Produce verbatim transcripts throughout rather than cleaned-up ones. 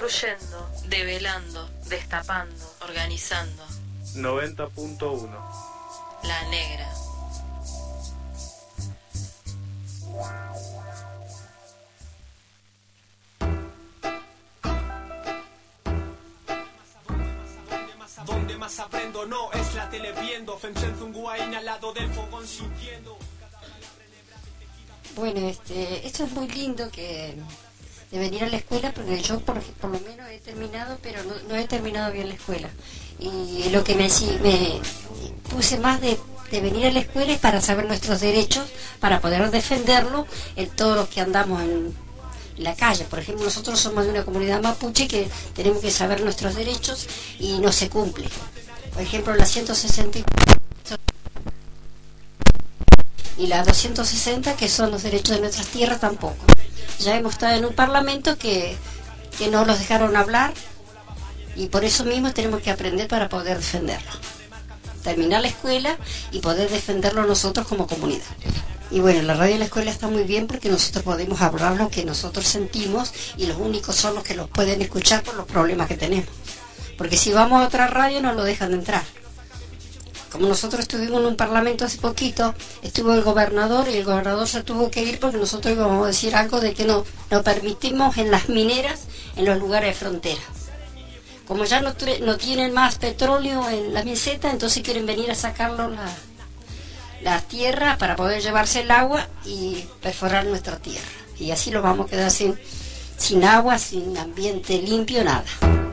Construyendo, develando, destapando, organizando. noventa punto uno. La Negra. Donde más aprendo no es la tele viendo, Femsenzunguain al lado del fogón sintiendo. Bueno, este, esto es muy lindo que de venir a la escuela, porque yo por, por lo menos he terminado, pero no, no he terminado bien la escuela. Y lo que me, me puse más de, de venir a la escuela es para saber nuestros derechos, para poder defenderlos en todos los que andamos en la calle. Por ejemplo, nosotros somos de una comunidad mapuche que tenemos que saber nuestros derechos y no se cumple. Por ejemplo, la ciento sesenta y la doscientos sesenta, que son los derechos de nuestras tierras, tampoco. Ya hemos estado en un parlamento que, que no los dejaron hablar, y por eso mismo tenemos que aprender para poder defenderlo. Terminar la escuela y poder defenderlo nosotros como comunidad. Y bueno, la radio y la escuela está muy bien porque nosotros podemos hablar lo que nosotros sentimos, y los únicos son los que los pueden escuchar por los problemas que tenemos. Porque si vamos a otra radio no lo dejan de entrar. Como nosotros estuvimos en un parlamento hace poquito, estuvo el gobernador y el gobernador se tuvo que ir porque nosotros íbamos a decir algo de que no, no permitimos en las mineras en los lugares de frontera. Como ya no, no tienen más petróleo en la meseta, entonces quieren venir a sacarlo la, la tierra para poder llevarse el agua y perforar nuestra tierra. Y así lo vamos a quedar sin, sin agua, sin ambiente limpio, nada.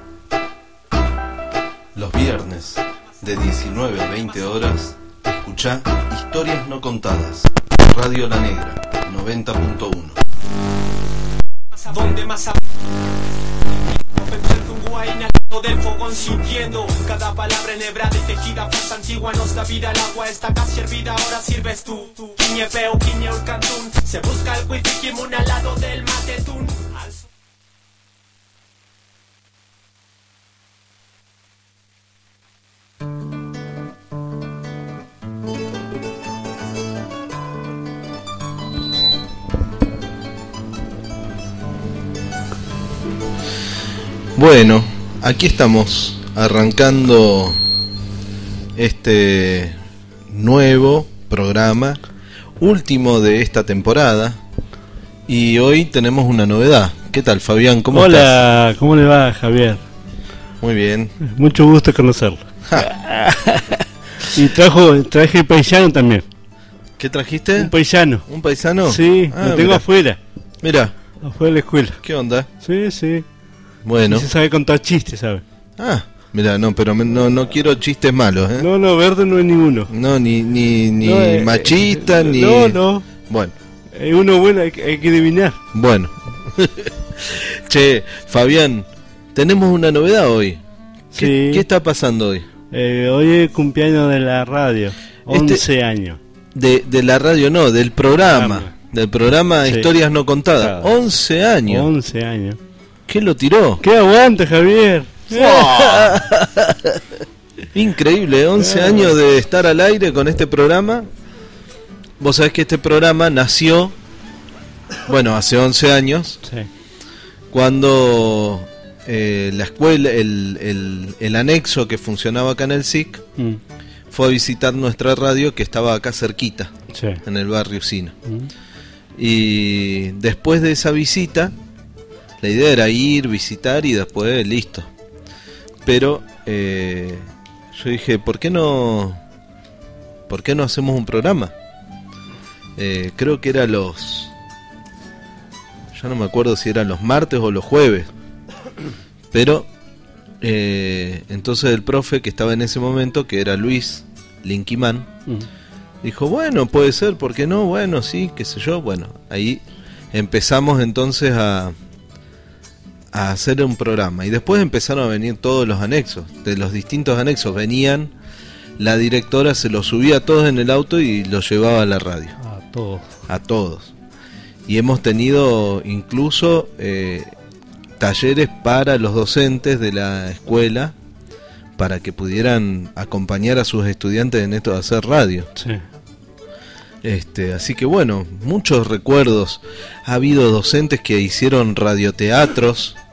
Los viernes, de diecinueve a veinte horas, escuchá Historias No Contadas, Radio La Negra, noventa punto uno. Donde más del fogón sintiendo cada palabra enhebrada y tejida, fuerza antigua nos da vida, el agua está casi hervida, ahora sirves tú. Quiñepeo, quiñeo el cantún, se busca el wifikimun al lado del matetún. Bueno, aquí estamos arrancando este nuevo programa, último de esta temporada, y hoy tenemos una novedad. ¿Qué tal, Fabián? ¿Cómo Hola, estás? Hola, ¿cómo le va, Javier? Muy bien. Mucho gusto conocerlo. Y trajo, traje paisano también. ¿Qué trajiste? Un paisano. ¿Un paisano? Sí, ah, lo tengo mira. afuera. Mira. Afuera de la escuela. ¿Qué onda? Sí, sí. Bueno. Y se sabe contar chistes, ¿sabe? Ah, mira, no, pero me, no, no quiero chistes malos, ¿eh? No, no, verde no es ninguno. No, ni, ni, ni no, eh, machista, eh, ni... No, no. Bueno. Hay uno bueno, hay, hay que adivinar. Bueno. Che, Fabián, tenemos una novedad hoy. ¿Qué, Sí. ¿qué está pasando hoy? Eh, hoy es cumpleaños de la radio. once Este- años. De, de la radio no, del programa. Programa. Del programa Sí. Historias No Contadas. Claro. once años. once años. ¿Qué lo tiró? ¿Qué aguante, Javier? Increíble, once Ah. años de estar al aire con este programa. Vos sabés que este programa nació, bueno, hace once años, Sí. cuando eh, la escuela, el, el, el anexo que funcionaba acá en el S I C, Mm. fue a visitar nuestra radio que estaba acá cerquita, Sí. en el barrio Sina. Mm. Y después de esa visita, la idea era ir, visitar y después listo. Pero eh, yo dije, ¿por qué no, por qué no hacemos un programa? Eh, creo que era los, ya no me acuerdo si eran los martes o los jueves. Pero eh, entonces el profe que estaba en ese momento, que era Luis Linquimán, Mm. dijo, bueno, puede ser, ¿por qué no? Bueno, sí, qué sé yo. Bueno, ahí empezamos entonces a, a hacer un programa. Y después empezaron a venir todos los anexos. De los distintos anexos venían, la directora se los subía a todos en el auto y los llevaba a la radio. A todos. A todos. Y hemos tenido incluso eh, talleres para los docentes de la escuela, para que pudieran acompañar a sus estudiantes en esto de hacer radio. Sí. Este, así que bueno, muchos recuerdos. Ha habido docentes que hicieron radioteatros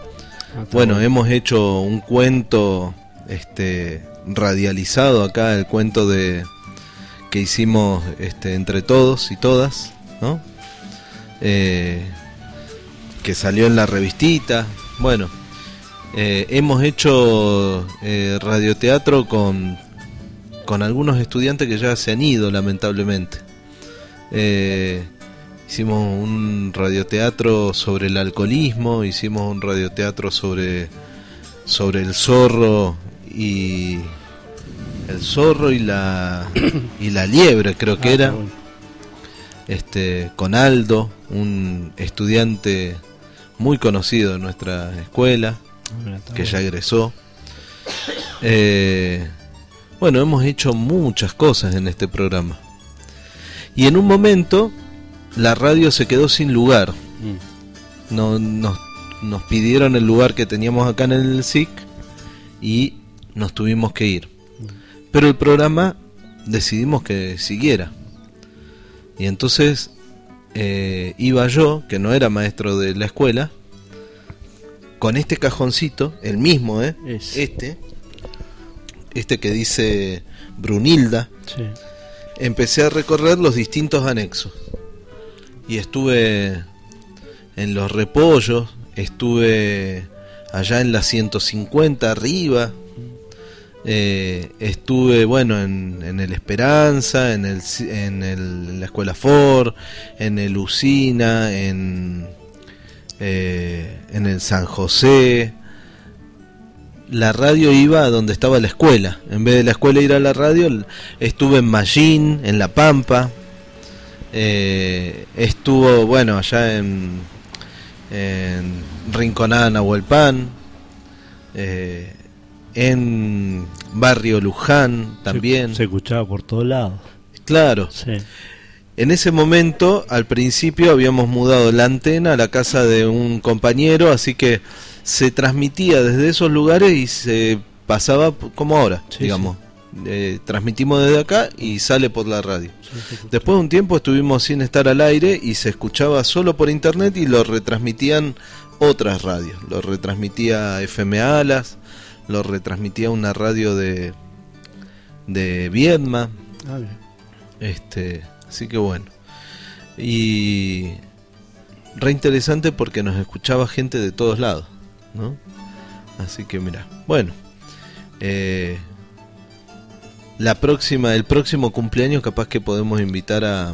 Bueno, bueno. hemos hecho un cuento este radializado acá, el cuento de que hicimos este entre todos y todas, ¿no? Eh, que salió en la revistita. Bueno, eh, hemos hecho eh, radioteatro con con algunos estudiantes que ya se han ido, lamentablemente. Eh, hicimos un radioteatro sobre el alcoholismo, hicimos un radioteatro sobre sobre el zorro y el zorro y la y la liebre, creo que Ah, era. bueno. Este, con Aldo, un estudiante muy conocido de nuestra escuela, Mira, está que bueno. ya egresó. Eh, bueno, hemos hecho muchas cosas en este programa. Y en un momento la radio se quedó sin lugar. Mm. No, nos, nos pidieron el lugar que teníamos acá en el S I C y nos tuvimos que ir. Pero el programa decidimos que siguiera. Y entonces eh, iba yo, que no era maestro de la escuela, con este cajoncito, el mismo, ¿eh? Es. Este, este que dice Brunilda. Sí. Empecé a recorrer los distintos anexos. Y estuve en Los Repollos, estuve allá en la ciento cincuenta arriba. Eh, estuve bueno en, en el Esperanza, en el en el en la Escuela Ford, en el Usina, en eh, en el San José. La radio iba a donde estaba la escuela. En vez de la escuela ir a la radio, estuve en Mallín, en La Pampa. Eh, estuvo bueno allá en, en Rinconada, Nahuelpan. Eh, en Barrio Luján también. Se, se escuchaba por todos lados. Claro. Sí. En ese momento, al principio, habíamos mudado la antena a la casa de un compañero, así que se transmitía desde esos lugares y se pasaba p- como ahora, Sí, digamos. Eh, transmitimos desde acá y sale por la radio. Sí, se escuchaba. Después de un tiempo estuvimos sin estar al aire y se escuchaba solo por internet y lo retransmitían otras radios. Lo retransmitía F M Alas, lo retransmitía una radio de de Viedma, Ah, bien. este, así que bueno. Y re interesante porque nos escuchaba gente de todos lados, ¿no? Así que mira, bueno, eh, la próxima, el próximo cumpleaños capaz que podemos invitar a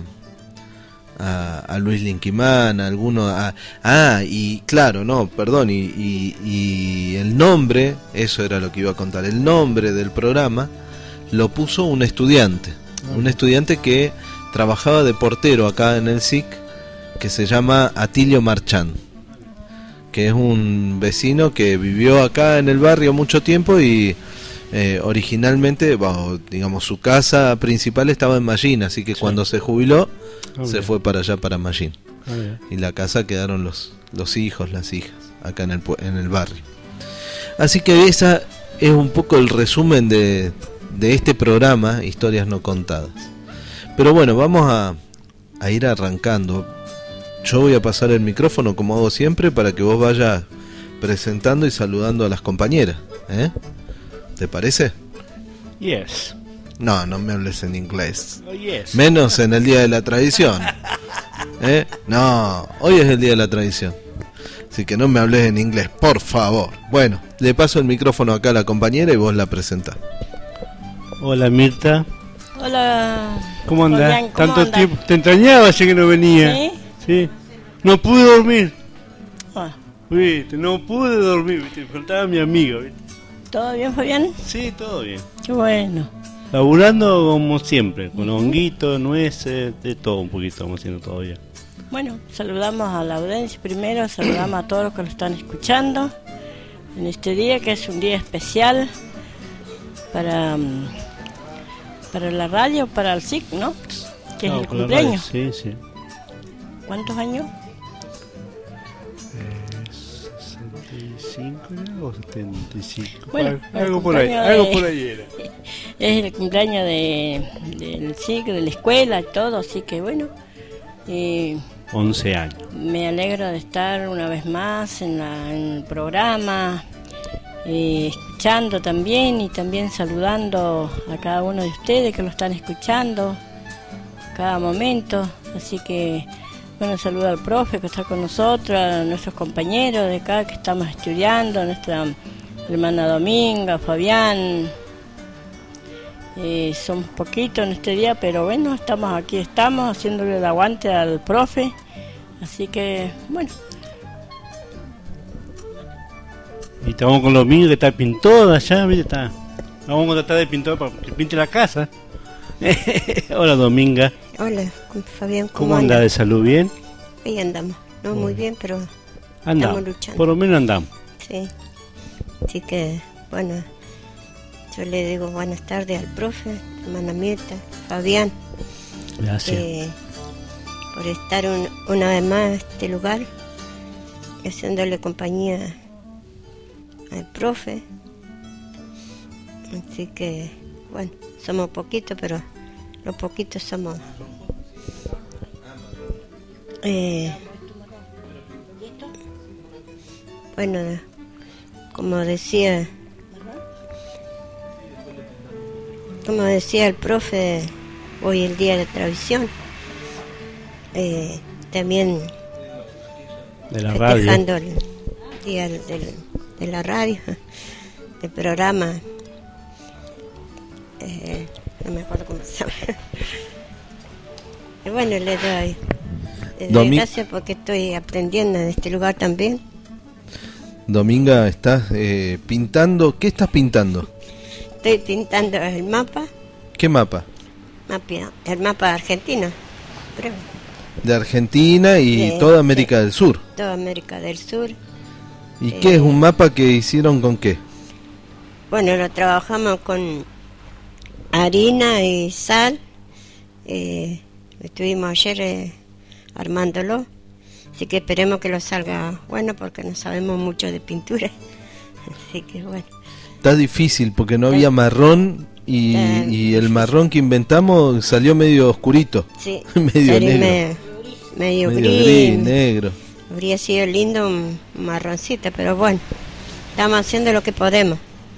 a, a Luis Linquimán, a alguno, a, ah, y claro, no, perdón, y, y, y el nombre, eso era lo que iba a contar, el nombre del programa lo puso un estudiante, un estudiante que trabajaba de portero acá en el S I C, que se llama Atilio Marchán, que es un vecino que vivió acá en el barrio mucho tiempo y eh, originalmente, bajo, digamos, su casa principal estaba en Mallín, así que Sí. cuando se jubiló Ah, se bien. fue para allá, para Mallín, Ah, bien. y la casa quedaron los, los hijos, las hijas, acá en el, pue- en el barrio. Así que esa es un poco el resumen de, de este programa, Historias No Contadas. Pero bueno, vamos a, a ir arrancando. Yo voy a pasar el micrófono como hago siempre para que vos vayas presentando y saludando a las compañeras, ¿eh? ¿Te parece? Yes. No, no me hables en inglés. Oh, yes. Menos en el Día de la Tradición. ¿Eh? No, hoy es el Día de la Tradición. Así que no me hables en inglés, por favor. Bueno, le paso el micrófono acá a la compañera y vos la presentás. Hola Mirta. Hola. ¿Cómo andás? Fabián, ¿cómo Tanto andás? tiempo. Te extrañaba ya que no venía. ¿Sí? Sí. No pude dormir. Ah, Viste, no pude dormir. Viste, me faltaba mi amigo. ¿Viste? ¿todo bien, Fabián? Sí, todo bien. Qué bueno. Laburando como siempre, con honguitos, nueces, de todo un poquito estamos haciendo todavía. Bueno, saludamos a la audiencia primero, saludamos a todos los que lo están escuchando en este día, que es un día especial para, mm, para la radio, para el S I C, ¿no? Que No, es el con la cumpleaños. radio, Sí, sí. ¿Cuántos años? sesenta y cinco era o setenta y cinco. Bueno, algo, el por ahí, cumpleaños algo de- por ahí era. Es el cumpleaños de, del S I C, de la escuela y todo, así que bueno. Y once años. Me alegro de estar una vez más en, la, en el programa, eh, escuchando también y también saludando a cada uno de ustedes que lo están escuchando cada momento. Así que, bueno, saludo al profe que está con nosotros, a nuestros compañeros de acá que estamos estudiando, a nuestra hermana Dominga, Fabián. Eh, somos poquitos en este día, pero bueno, estamos aquí, estamos haciéndole el aguante al profe. Así que, bueno. Y estamos con los niños que está pintado allá, ¿viste? Está. Vamos a tratar de pintar para que pinte la casa. Hola, Dominga. Hola, Fabián, ¿cómo, ¿Cómo anda? ¿De salud bien? Ahí andamos, no muy bien, pero andamos, estamos luchando. Por lo menos andamos. Sí, así que, bueno, yo le digo buenas tardes al profe, hermana Mirta, Fabián. Gracias. Eh, por estar un, una vez más en este lugar, haciéndole compañía al profe. Así que, bueno, somos poquitos, pero los poquitos somos... Eh, bueno, como decía, como decía el profe, hoy el día de tradición, eh, también de la radio, festejando el día del, del, de la radio, del programa, eh, no me acuerdo cómo se llama. Y bueno, le doy, le doy Domi- gracias porque estoy aprendiendo en este lugar también. Dominga, estás eh, pintando. ¿Qué estás pintando? Estoy pintando el mapa, ¿Qué mapa? mapa el mapa argentino, creo, De Argentina y Sí, toda América sí. del Sur. toda América del Sur. ¿Y Eh, qué es un mapa que hicieron con qué? Bueno, lo trabajamos con harina y sal. Eh, estuvimos ayer eh, armándolo. Así que esperemos que lo salga bueno porque no sabemos mucho de pintura. Así que bueno. Está difícil porque no había marrón y, Está y el marrón que inventamos salió medio oscurito. Sí, Medio salió negro. me- medio, Medio gris. gris, negro. Habría sido lindo un marroncito, pero bueno, estamos haciendo lo que podemos.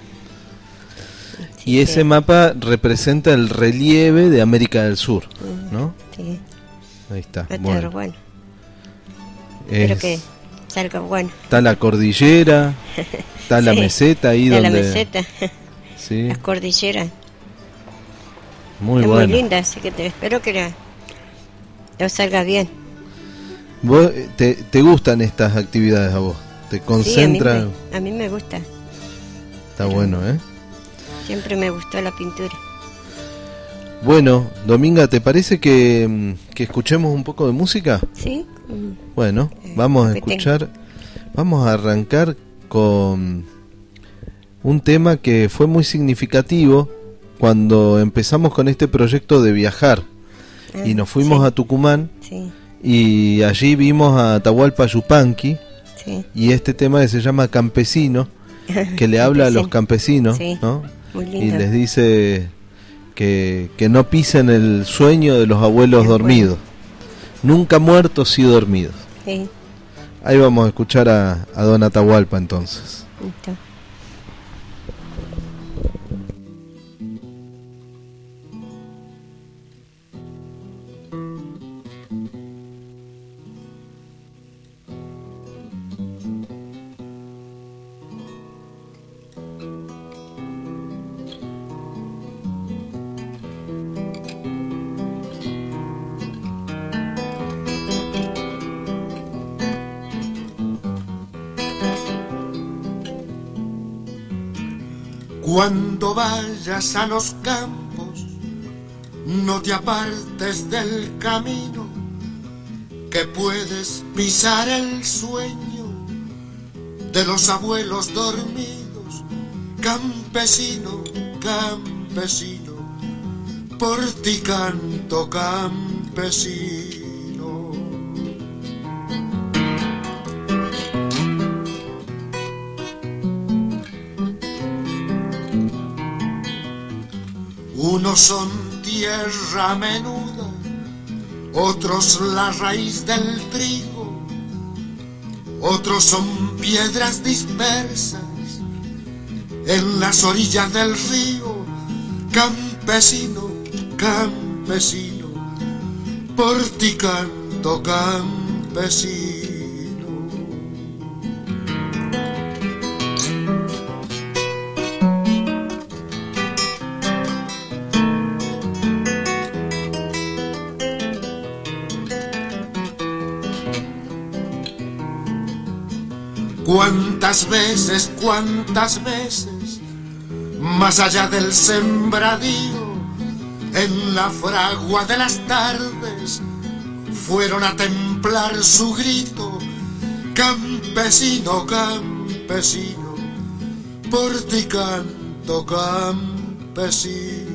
Así Y ese que, mapa representa el relieve de América del Sur, ¿no? sí, Ahí está. va a estar Bueno, bueno. Espero es- que salga bueno. está la cordillera, está la Sí, meseta ahí de donde... la meseta, Sí, las cordilleras. muy es bueno. muy linda, así que te espero que la, lo salga bien. ¿Vos, eh, te, ¿Te gustan estas actividades a vos? ¿Te Sí, a mí, concentran? me, a mí me gusta. Está bueno, ¿eh? Siempre me gustó la pintura. Bueno, Dominga, ¿te parece que, mm, que escuchemos un poco de música? ¿Sí? Mm, Bueno, Eh, vamos a que tengo. escuchar, vamos a arrancar con un tema que fue muy significativo cuando empezamos con este proyecto de viajar ah, y nos fuimos sí, a Tucumán Sí, y allí vimos a Atahualpa Yupanqui sí. y este tema que se llama Campesino, que le habla a los campesinos, Sí, ¿no? muy Y lindo. les dice que, que no pisen el sueño de los abuelos Qué dormidos, nunca muertos sí dormidos. Sí, Ahí vamos a escuchar a, a Don Atahualpa entonces. listo. Cuando vayas a los campos, no te apartes del camino, que puedes pisar el sueño de los abuelos dormidos. Campesino, campesino, por ti canto, campesino. Unos son tierra menuda, otros la raíz del trigo, otros son piedras dispersas en las orillas del río. Campesino, campesino, por ti canto, campesino. Cuántas veces, cuántas veces, más allá del sembradío, en la fragua de las tardes, fueron a templar su grito. Campesino, campesino, por ti canto, campesino.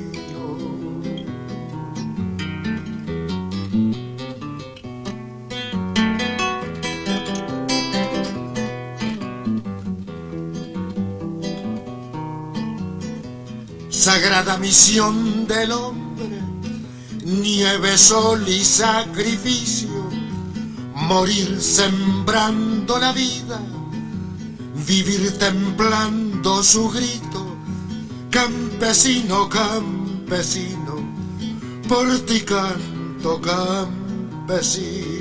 Sagrada misión del hombre, nieve, sol y sacrificio, morir sembrando la vida, vivir templando su grito. Campesino, campesino, por ti canto, campesino.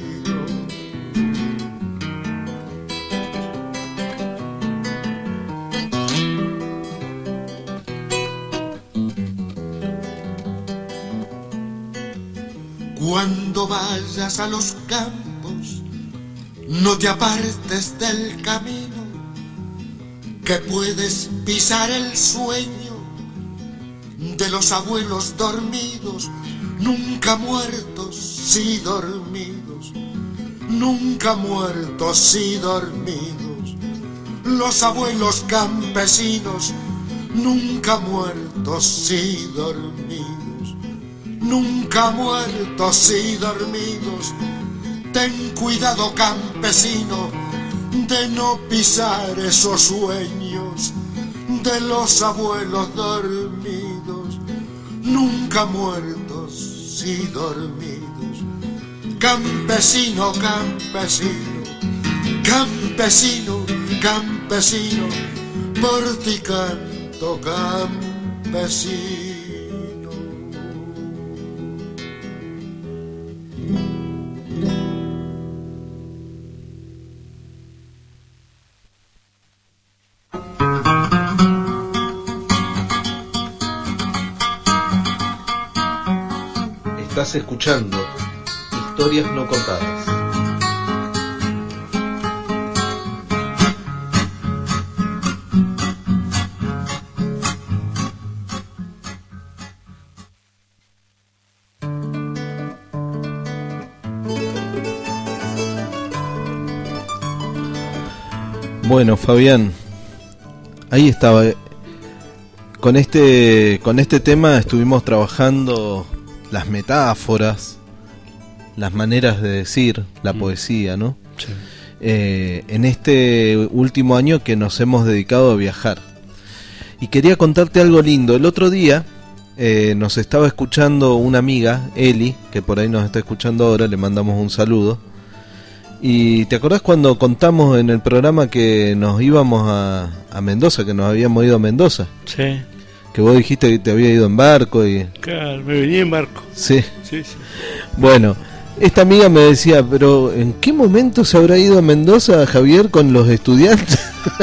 Cuando vayas a los campos, no te apartes del camino, que puedes pisar el sueño de los abuelos dormidos, nunca muertos, sí dormidos, nunca muertos, sí dormidos. Los abuelos campesinos, nunca muertos, sí dormidos. Nunca muertos y dormidos. Ten cuidado, campesino, de no pisar esos sueños de los abuelos dormidos. Nunca muertos y dormidos. Campesino, campesino, campesino, campesino, por ti canto, campesino. Estás escuchando Historias No Contadas. Bueno, Fabián, ahí estaba. Con este, con este tema estuvimos trabajando las metáforas, las maneras de decir, la mm. poesía, ¿no? Sí. Eh, en este último año que nos hemos dedicado a viajar. Y quería contarte algo lindo. El otro día eh, nos estaba escuchando una amiga, Eli, que por ahí nos está escuchando ahora, le mandamos un saludo. Y ¿te acordás cuando contamos en el programa que nos íbamos a, a Mendoza, que nos habíamos ido a Mendoza? Sí. Que vos dijiste que te había ido en barco y... Claro, me venía en barco. Sí. Sí, sí. Bueno, esta amiga me decía, pero ¿en qué momento se habrá ido a Mendoza Javier con los estudiantes?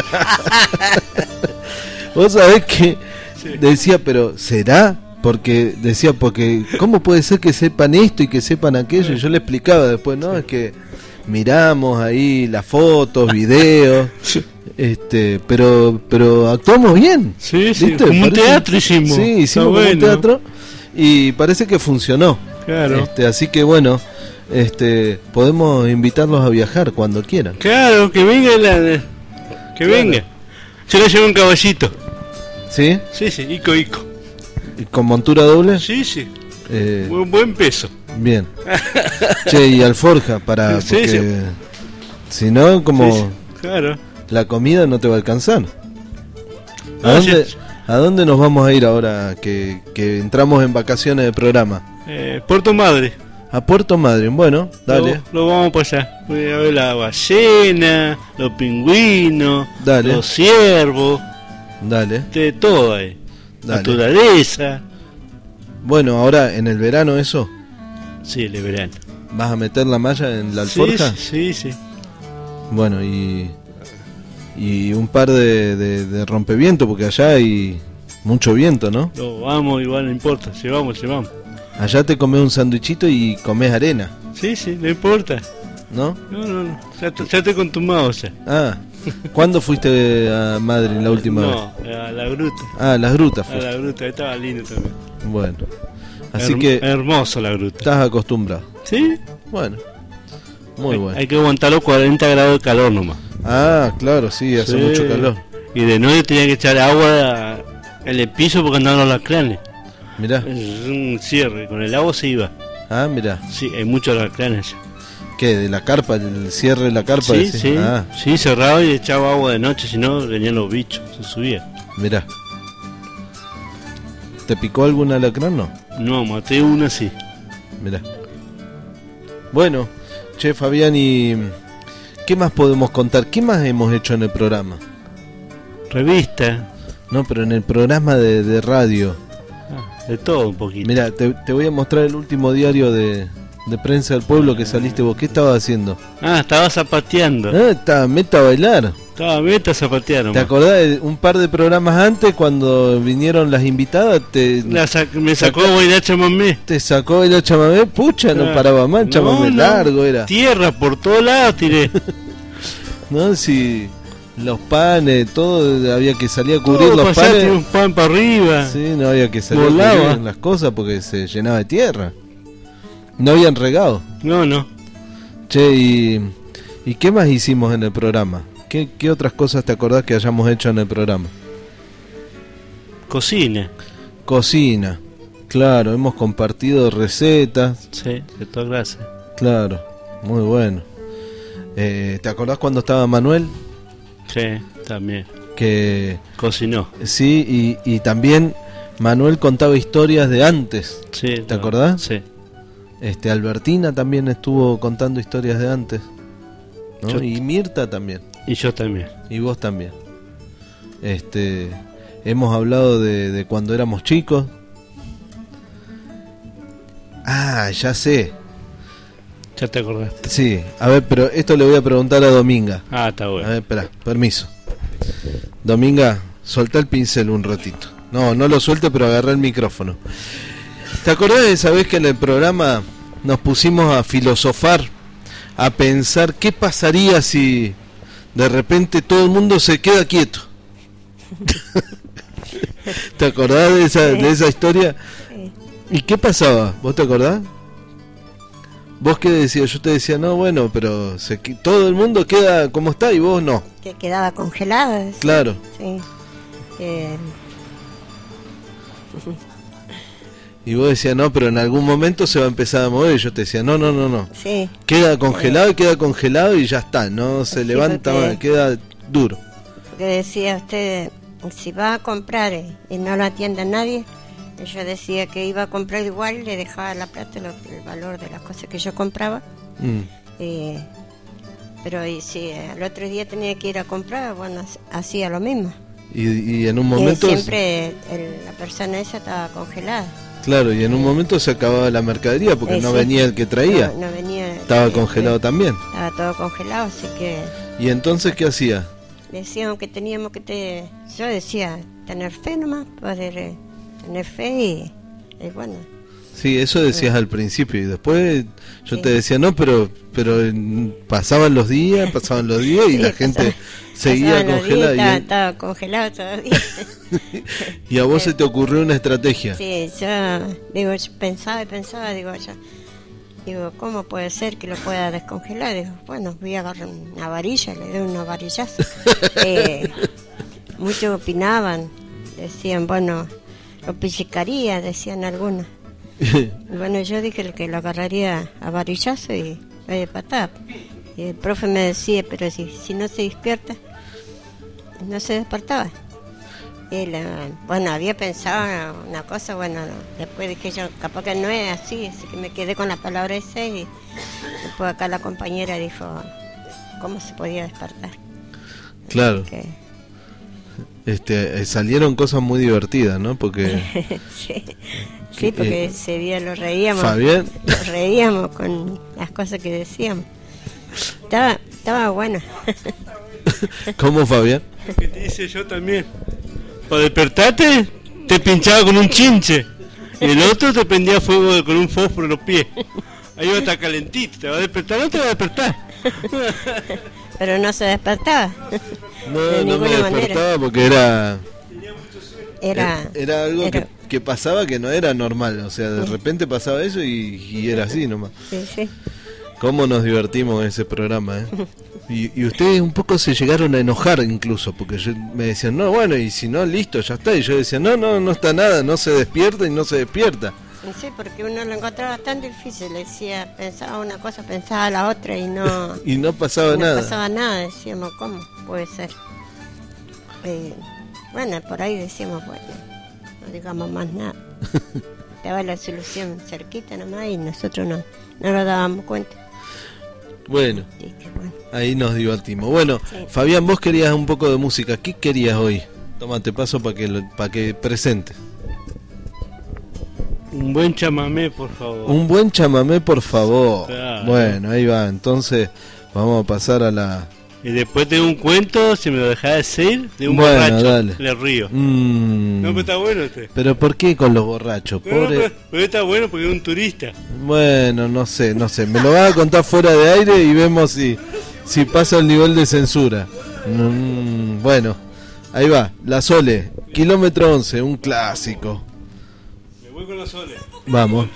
Vos sabés que sí. Decía, pero ¿será? Porque decía, porque ¿cómo puede ser que sepan esto y que sepan aquello? Y yo le explicaba después, no, es que miramos ahí las fotos, videos... Sí. Este, pero pero actuamos bien. Sí, sí, ¿viste? Como un parece, teatro hicimos. Sí, hicimos bueno. un teatro y parece que funcionó. Claro. Este, así que bueno, este, podemos invitarlos a viajar cuando quieran. Claro, que venga la, que claro. venga. Yo le llevo un caballito. ¿Sí? Sí, sí, ico ico. ¿Y con montura doble? Sí, sí. Eh, buen, buen peso. Bien. Che, y alforja para sí, porque sí. si no como sí, sí. Claro. La comida no te va a alcanzar. ¿A dónde, ¿A dónde nos vamos a ir ahora que, que entramos en vacaciones de programa? Eh, Puerto Madre. A Puerto Madryn, bueno, dale. Lo, lo vamos para allá. Voy a ver la ballena, los pingüinos, Dale. los ciervos, Dale. de todo ahí. Dale. Naturaleza. Bueno, ahora en el verano eso, Sí, el verano. ¿vas a meter la malla en la Sí, alforja? sí, sí. Bueno, y y un par de, de, de rompeviento, porque allá hay mucho viento, ¿no? Lo vamos, igual no importa. Llevamos, llevamos. Allá te comes un sanduichito y comes arena, Sí, sí, no importa. ¿no? No, no, no. Ya, te- ya te contumado ya. Ah, ¿cuándo fuiste a Madrid la última vez? No, a la gruta. Ah, a las grutas A fuiste. la gruta, estaba lindo también. Bueno, así Herm- que hermoso la gruta. estás acostumbrado. Sí, Bueno, muy hay, bueno. hay que aguantar los cuarenta grados de calor nomás. Ah, claro, sí, hace Sí. mucho calor. Y de noche tenía que echar agua a- en el piso porque andaban los alacranes. Mirá, Es un cierre, con el agua se iba. ah, mirá. Sí, hay muchos alacranes. ¿Qué? ¿De la carpa? ¿El cierre de la carpa? Sí, decís? sí, Ah, sí, cerraba y echaba agua de noche, si no venían los bichos, se subía. mirá. ¿Te picó algún alacrán? No. No, maté una sí. Mirá. Bueno, che, Fabián, ¿y qué más podemos contar? ¿Qué más hemos hecho en el programa? Revista, No, pero en el programa de, de radio. ah, de todo un poquito. Mira, te, te voy a mostrar el último diario de, de Prensa del Pueblo que saliste vos. ¿Qué estabas haciendo? Ah, estaba zapateando. Ah, estaba meta a bailar. Estaba meta zapateando. ¿Te acordás de un par de programas antes cuando vinieron las invitadas? Te, La sac- me sacó a bailar chamamé. te sacó el chamamé, pucha, no Ah, paraba mal, chamamé no, no. largo era. Tierra por todos lados tiré. No, si los panes, todo, había que salir a cubrir Todo los para allá, tiré panes. un pan para arriba. Sí, no había que salir a Volaba. cubrir las cosas porque se llenaba de tierra. No habían regado. No, no. Che, y, ¿y qué más hicimos en el programa? ¿Qué, ¿Qué otras cosas te acordás que hayamos hecho en el programa? Cocina. Cocina, claro, hemos compartido recetas, Sí, de toda clase. claro, muy bueno. Eh, ¿Te acordás cuando estaba Manuel? Sí, también. Que Cocinó. sí, y, y también Manuel contaba historias de antes. Sí, ¿Te acordás? Sí. Este, Albertina también estuvo contando historias de antes, ¿no? Yo- Y Mirta también, Y yo también. y vos también. Este, hemos hablado de, de cuando éramos chicos. Ah, ya sé. Ya te acordaste. Sí, a ver, pero esto le voy a preguntar a Dominga. Ah, está A bueno. ver, espera, permiso. Dominga, soltá el pincel un ratito. No, no lo suelte, pero agarrá el micrófono. ¿Te acordás de esa vez que en el programa nos pusimos a filosofar, a pensar qué pasaría si de repente todo el mundo se queda quieto? ¿Te acordás de esa, de esa historia? ¿Y qué pasaba? ¿Vos te acordás? ¿Vos qué decías? Yo te decía, no, bueno, pero se, qui- todo el mundo queda como está y vos no. Que quedaba congelada. decía. Claro. Sí. Eh, Y vos decías, no, pero en algún momento se va a empezar a mover. Y yo te decía, no, no, no, no. sí. Queda congelado y queda congelado y ya está. No se Sí, levanta porque- más, queda duro. Porque decía usted, si va a comprar eh, y no lo atiende a nadie, yo decía que iba a comprar igual, le dejaba la plata, lo- el valor de las cosas que yo compraba. Mm. eh, pero y si eh, al otro día tenía que ir a comprar, bueno, ha- hacía lo mismo. Y, y en un Y momento, siempre el- la persona esa estaba congelada. claro, y en un momento se acababa la mercadería porque Eh, no sí. venía el que traía. No, no venía. Estaba eh, congelado también. Estaba todo congelado, así que ¿Y entonces qué hacía? decíamos que teníamos que te, yo decía tener fe nomás, poder eh, tener fe y, y bueno, Sí, eso decías al principio y después yo Sí. te decía, no, pero pero mm, pasaban los días, pasaban los días y Sí, la gente pasaba- seguía pasaban los congelada. días, Y, estaba, estaba congelado todavía. y a vos se te ocurrió una estrategia. Sí, yo digo, yo pensaba y pensaba, digo yo, digo, ¿cómo puede ser que lo pueda descongelar? Digo, bueno, voy a agarrar una varilla, le doy una varillazo. eh, muchos opinaban, decían, bueno, lo pellizcaría, decían algunos. Y bueno, yo dije que lo agarraría a varillazo y de patada. Y el profe me decía, pero si, si no se despierta, no se despertaba. Y la, bueno, había pensado una cosa, bueno, después dije yo, capaz que no es así, así que me quedé con la palabra esa y después acá la compañera dijo cómo se podía despertar. Claro. Que... Este, eh, salieron cosas muy divertidas, ¿no? Porque... sí, sí, porque eh, ese día lo reíamos. Fabián. Nos reíamos con las cosas que decíamos. Estaba, estaba bueno. ¿Cómo, Fabián? ¿Qué te dice yo también? Para despertarte, te pinchaba con un chinche. Y el otro te prendía fuego con un fósforo en los pies. Ahí va a estar calentito. ¿Te va a despertar? No te va a despertar. Pero no se despertaba. No, de no me ninguna despertaba manera. porque era... Era, era algo era... Que, que pasaba que no era normal. O sea, de repente pasaba eso y, y era así nomás. Sí, sí. ¿Cómo nos divertimos en ese programa, eh? Y, y ustedes un poco se llegaron a enojar incluso, porque yo, me decían, no, bueno, y si no, listo, ya está. Y yo decía, no, no, no está nada, no se despierta y no se despierta. Sí, porque uno lo encontraba bastante difícil. Decía, pensaba una cosa, pensaba la otra y no... y no pasaba y no nada. No pasaba nada, decíamos, ¿cómo puede ser? Eh, bueno, por ahí decíamos, bueno, no digamos más nada. Estaba la solución cerquita nomás y nosotros no, no nos dábamos cuenta. Bueno, Sí, qué bueno. ahí nos divertimos. Bueno, Sí. Fabián, vos querías un poco de música. ¿Qué querías hoy? Toma, te paso para que, lo- pa' que presentes. Un buen chamamé, por favor. Un buen chamamé, por favor. Claro. Bueno, ahí va. Entonces, vamos a pasar a la... Y después de un cuento, si me lo dejás decir, de un Bueno, borracho. dale. Le río. Mm. No, pero está bueno este. Pero ¿por qué con los borrachos? Pero, Pobre... pero- pero está bueno porque es un turista. Bueno, no sé, no sé. Me lo vas a contar fuera de aire y vemos si, si pasa el nivel de censura. Mm, bueno, ahí va. La Sole, kilómetro once, un clásico. Me voy con los soles. Vamos.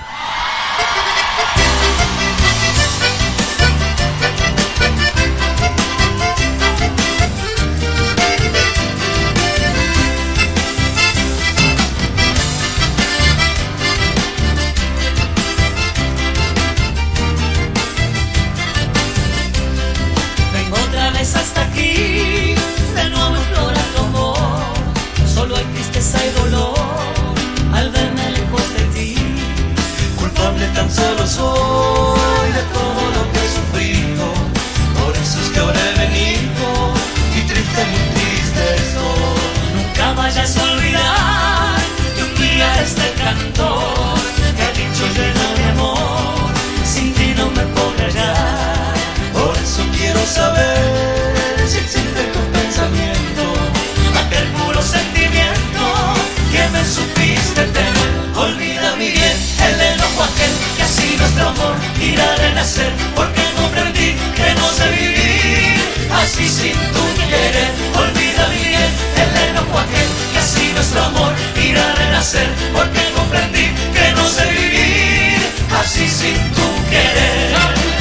Vengo otra vez hasta aquí, de nuevo implora tu amor. Solo hay tristeza y dolor al verme lejos de ti. Culpable tan solo soy de todo lo que he sufrido. Por eso es que ahora he venido y triste, muy triste estoy. Nunca vayas a olvidar que un día este cantor te ha dicho lleno de amor. Sin ti no me podré hallar. Por eso quiero saber si existe tu pensamiento, aquel puro sentimiento que me supiste tener. Olvida mi bien el enojo aquel que así nuestro amor irá a renacer, porque comprendí que no sé vivir así sin tu querer. Olvida mi bien el enojo aquel que así nuestro amor irá a renacer, porque comprendí que no sé vivir así sin tu querer.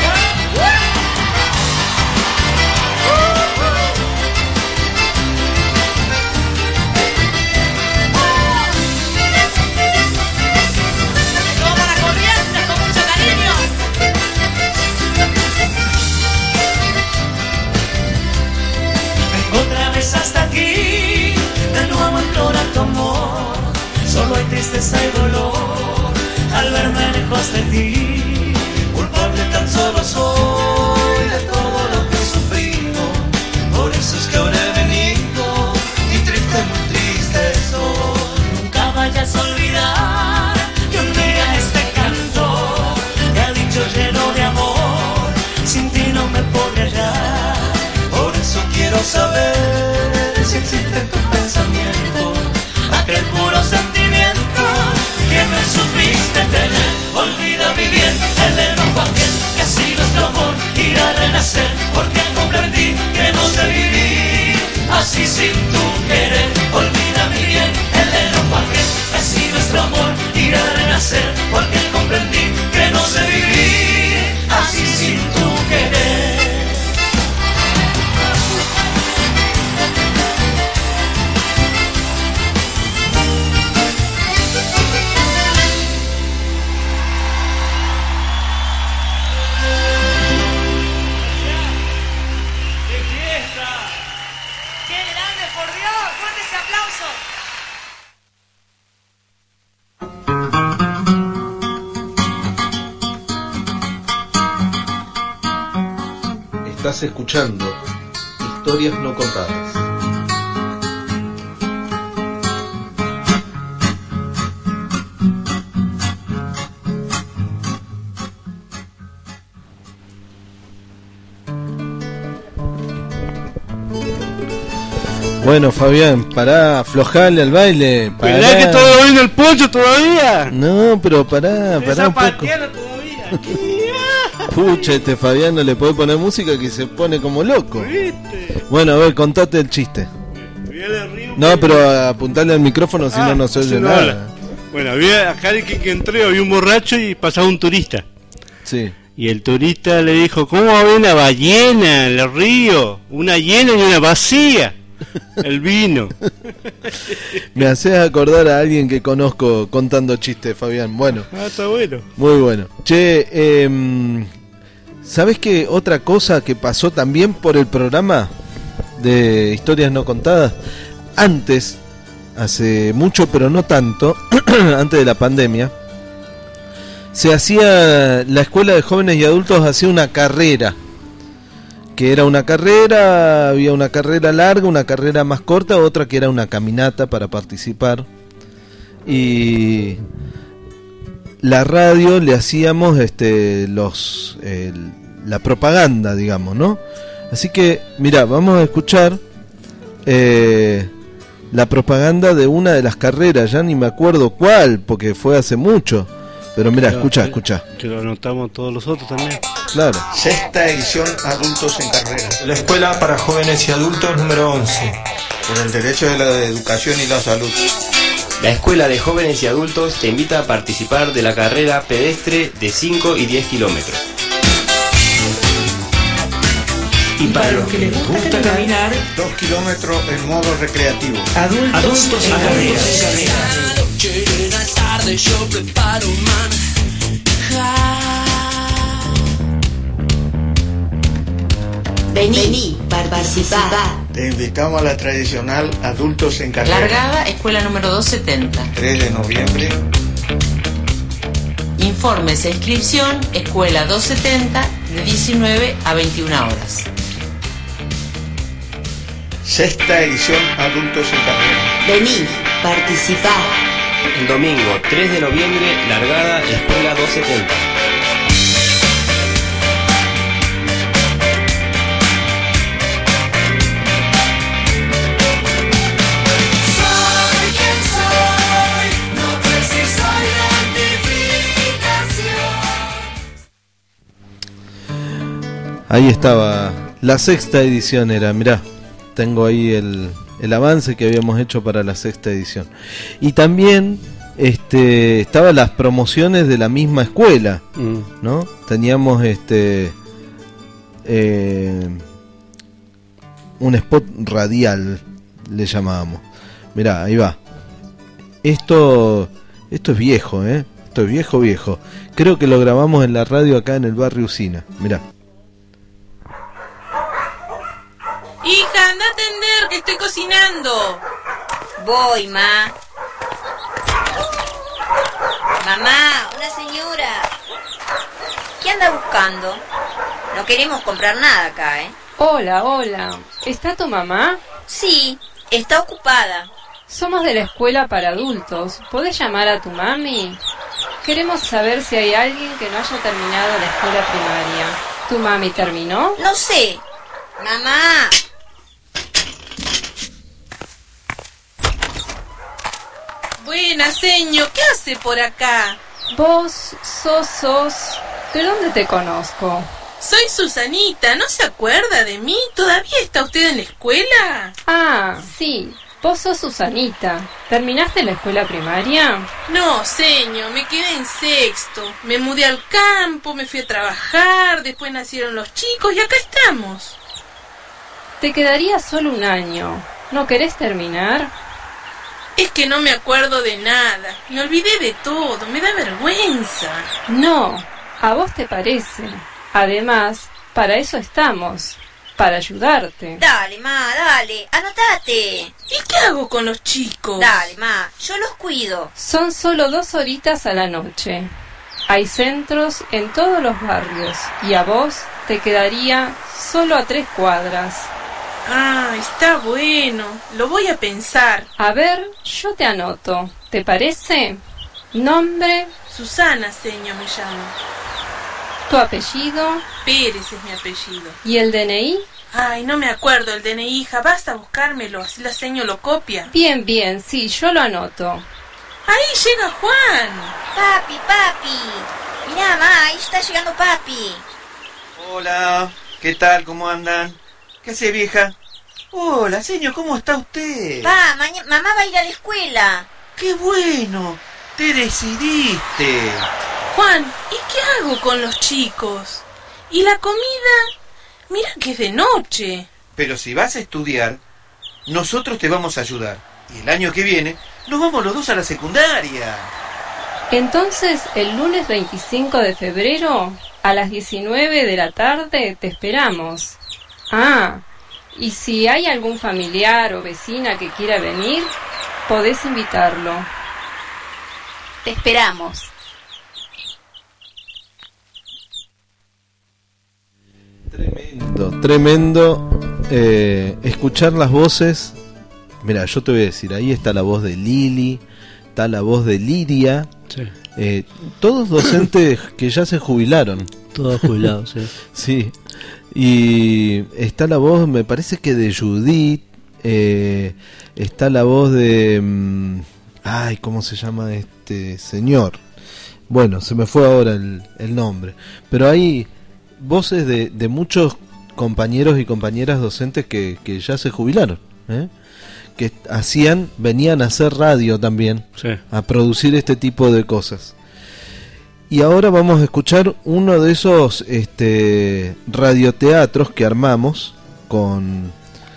Toma la corriente con mucho cariño. Vengo otra vez hasta aquí, de nuevo implora tu amor. Solo hay tristeza y dolor al verme lejos de ti. Culpable tan solo soy de todo lo que he sufrido. Por eso es que ahora he venido y triste, muy triste soy. Nunca vayas a olvidar que un día este cantor te ha dicho lleno de amor. Sin ti no me podré hallar. Por eso quiero saber si existe en tu pensamiento aquel puro sentimiento que me supiste tener. Olvida mi bien el enojo aquel que así nuestro amor irá a renacer, porque comprendí que no sé vivir así sin tu querer. Olvida mi bien el enojo aquel que así nuestro amor irá a renacer, porque comprendí que no sé vivir así sin tu querer. ¡Qué fiesta! ¡Qué grande, por Dios! ¡Fuerte ese aplauso! Estás escuchando Historias No Contadas. Bueno, Fabián, pará, aflojale al baile. Pará. ¿Verdad que todo viene el pollo todavía? No, pero pará, pará Esa un poco. todavía. Pucha, este Fabián no le puede poner música que se pone como loco. ¿Viste? Bueno, a ver, contate el chiste. No, pero apuntale al micrófono, si Ah, no, no se oye si no nada. habla. Bueno, había acá que, que entré, había un borracho y pasaba un turista. Sí. Y el turista le dijo, ¿cómo va a haber una ballena en el río? Una llena y una vacía. El vino. Me haces acordar a alguien que conozco contando chistes, Fabián. Bueno. Ah, está bueno. Muy bueno. Che, eh, ¿sabés qué otra cosa que pasó también por el programa de Historias No Contadas? Antes, hace mucho pero no tanto, antes de la pandemia, se hacía, la Escuela de Jóvenes y Adultos hacía una carrera, que era una carrera, había una carrera larga, una carrera más corta, otra que era una caminata para participar. Y la radio le hacíamos este los el, la propaganda, digamos, ¿no? Así que, mira, vamos a escuchar eh, la propaganda de una de las carreras, ya ni me acuerdo cuál, porque fue hace mucho. Pero mira, escucha, escucha. Que lo anotamos todos los otros también. Claro. Sexta edición Adultos en Carrera. La Escuela para Jóvenes y Adultos número once. Por el derecho de la educación y la salud. La Escuela de Jóvenes y Adultos te invita a participar de la carrera pedestre de cinco y diez kilómetros. Y para los que les gusta caminar, dos kilómetros en modo recreativo. Adultos, adultos en carrera. Una tarde yo preparo un manjar. Vení, Vení participá. Te invitamos a la tradicional Adultos en Carrera. Largada, escuela número doscientos setenta. tres de noviembre. Informes e inscripción, escuela doscientos setenta, de diecinueve a veintiuna horas. Sexta edición Adultos en Carrera. Vení, participá. El domingo tres de noviembre, largada, escuela doscientos setenta. Soy quien soy, no preciso identificación. Ahí estaba, la sexta edición era, mirá, tengo ahí el, el avance que habíamos hecho para la sexta edición. Y también este estaban las promociones de la misma escuela, mm. ¿no? Teníamos este eh, un spot radial, le llamábamos. Mirá, ahí va. Esto, esto es viejo, ¿eh? Esto es viejo, viejo. Creo que lo grabamos en la radio acá en el barrio Usina. Mirá. Hija, anda a atender, que estoy cocinando. Voy, ma. Mamá, una señora. ¿Qué anda buscando? No queremos comprar nada acá, ¿eh? Hola, hola. ¿Está tu mamá? Sí, está ocupada. Somos de la escuela para adultos. ¿Podés llamar a tu mami? Queremos saber si hay alguien que no haya terminado la escuela primaria. ¿Tu mami terminó? No sé. Mamá. Buena, seño, ¿qué hace por acá? Vos sos, sos... ¿De dónde te conozco? Soy Susanita, ¿no se acuerda de mí? ¿Todavía está usted en la escuela? Ah, sí, vos sos Susanita. ¿Terminaste la escuela primaria? No, señor, me quedé en sexto. Me mudé al campo, me fui a trabajar, después nacieron los chicos y acá estamos. Te quedaría solo un año. ¿No querés terminar? Es que no me acuerdo de nada. Me olvidé de todo, me da vergüenza. No, a vos te parece. Además, para eso estamos, para ayudarte. Dale, ma, dale, anotate. ¿Y qué hago con los chicos? Dale, ma, yo los cuido. Son solo dos horitas a la noche. Hay centros en todos los barrios y a vos te quedaría solo a tres cuadras. Ah, está bueno. Lo voy a pensar. A ver, yo te anoto. ¿Te parece? Nombre. Susana, señor, me llamo. ¿Tu apellido? Pérez es mi apellido. ¿Y el D N I? Ay, no me acuerdo el D N I, hija. Basta buscármelo, así la seño lo copia. Bien, bien, sí, yo lo anoto. Ahí llega Juan. Papi, papi. Mirá, ma, ahí está llegando papi. Hola, ¿qué tal? ¿Cómo andan? ¿Qué hace, vieja? Hola, señor, ¿cómo está usted? Pa, maña- mamá va a ir a la escuela. ¡Qué bueno! ¡Te decidiste! Juan, ¿y qué hago con los chicos? ¿Y la comida? Mira que es de noche. Pero si vas a estudiar, nosotros te vamos a ayudar. Y el año que viene, nos vamos los dos a la secundaria. Entonces, el lunes veinticinco de febrero, a las diecinueve de la tarde, te esperamos. Ah, y si hay algún familiar o vecina que quiera venir, podés invitarlo. Te esperamos. Tremendo, tremendo eh, escuchar las voces. Mira, yo te voy a decir, ahí está la voz de Lili, está la voz de Lidia, sí. eh, todos docentes que ya se jubilaron. Todos jubilados, sí. Sí, y está la voz, me parece que de Judith, eh, está la voz de... mm, ay, ¿cómo se llama este señor? Bueno, se me fue ahora el, el nombre, pero hay voces de, de muchos compañeros y compañeras docentes que, que ya se jubilaron, ¿eh? Que hacían, venían a hacer radio también, sí, a producir este tipo de cosas. Y ahora vamos a escuchar uno de esos este, radioteatros que armamos con...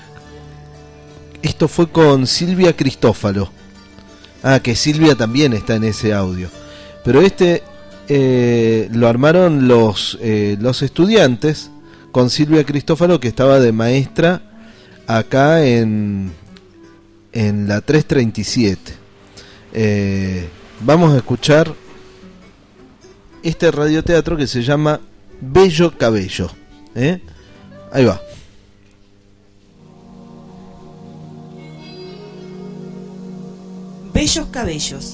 Esto fue con Silvia Cristófalo. Ah, que Silvia también está en ese audio. Pero este eh, lo armaron los, eh, los estudiantes con Silvia Cristófalo, que estaba de maestra acá en, en la trescientos treinta y siete. Eh, vamos a escuchar este radioteatro que se llama Bello Cabello, ¿eh? Ahí va. Bellos cabellos.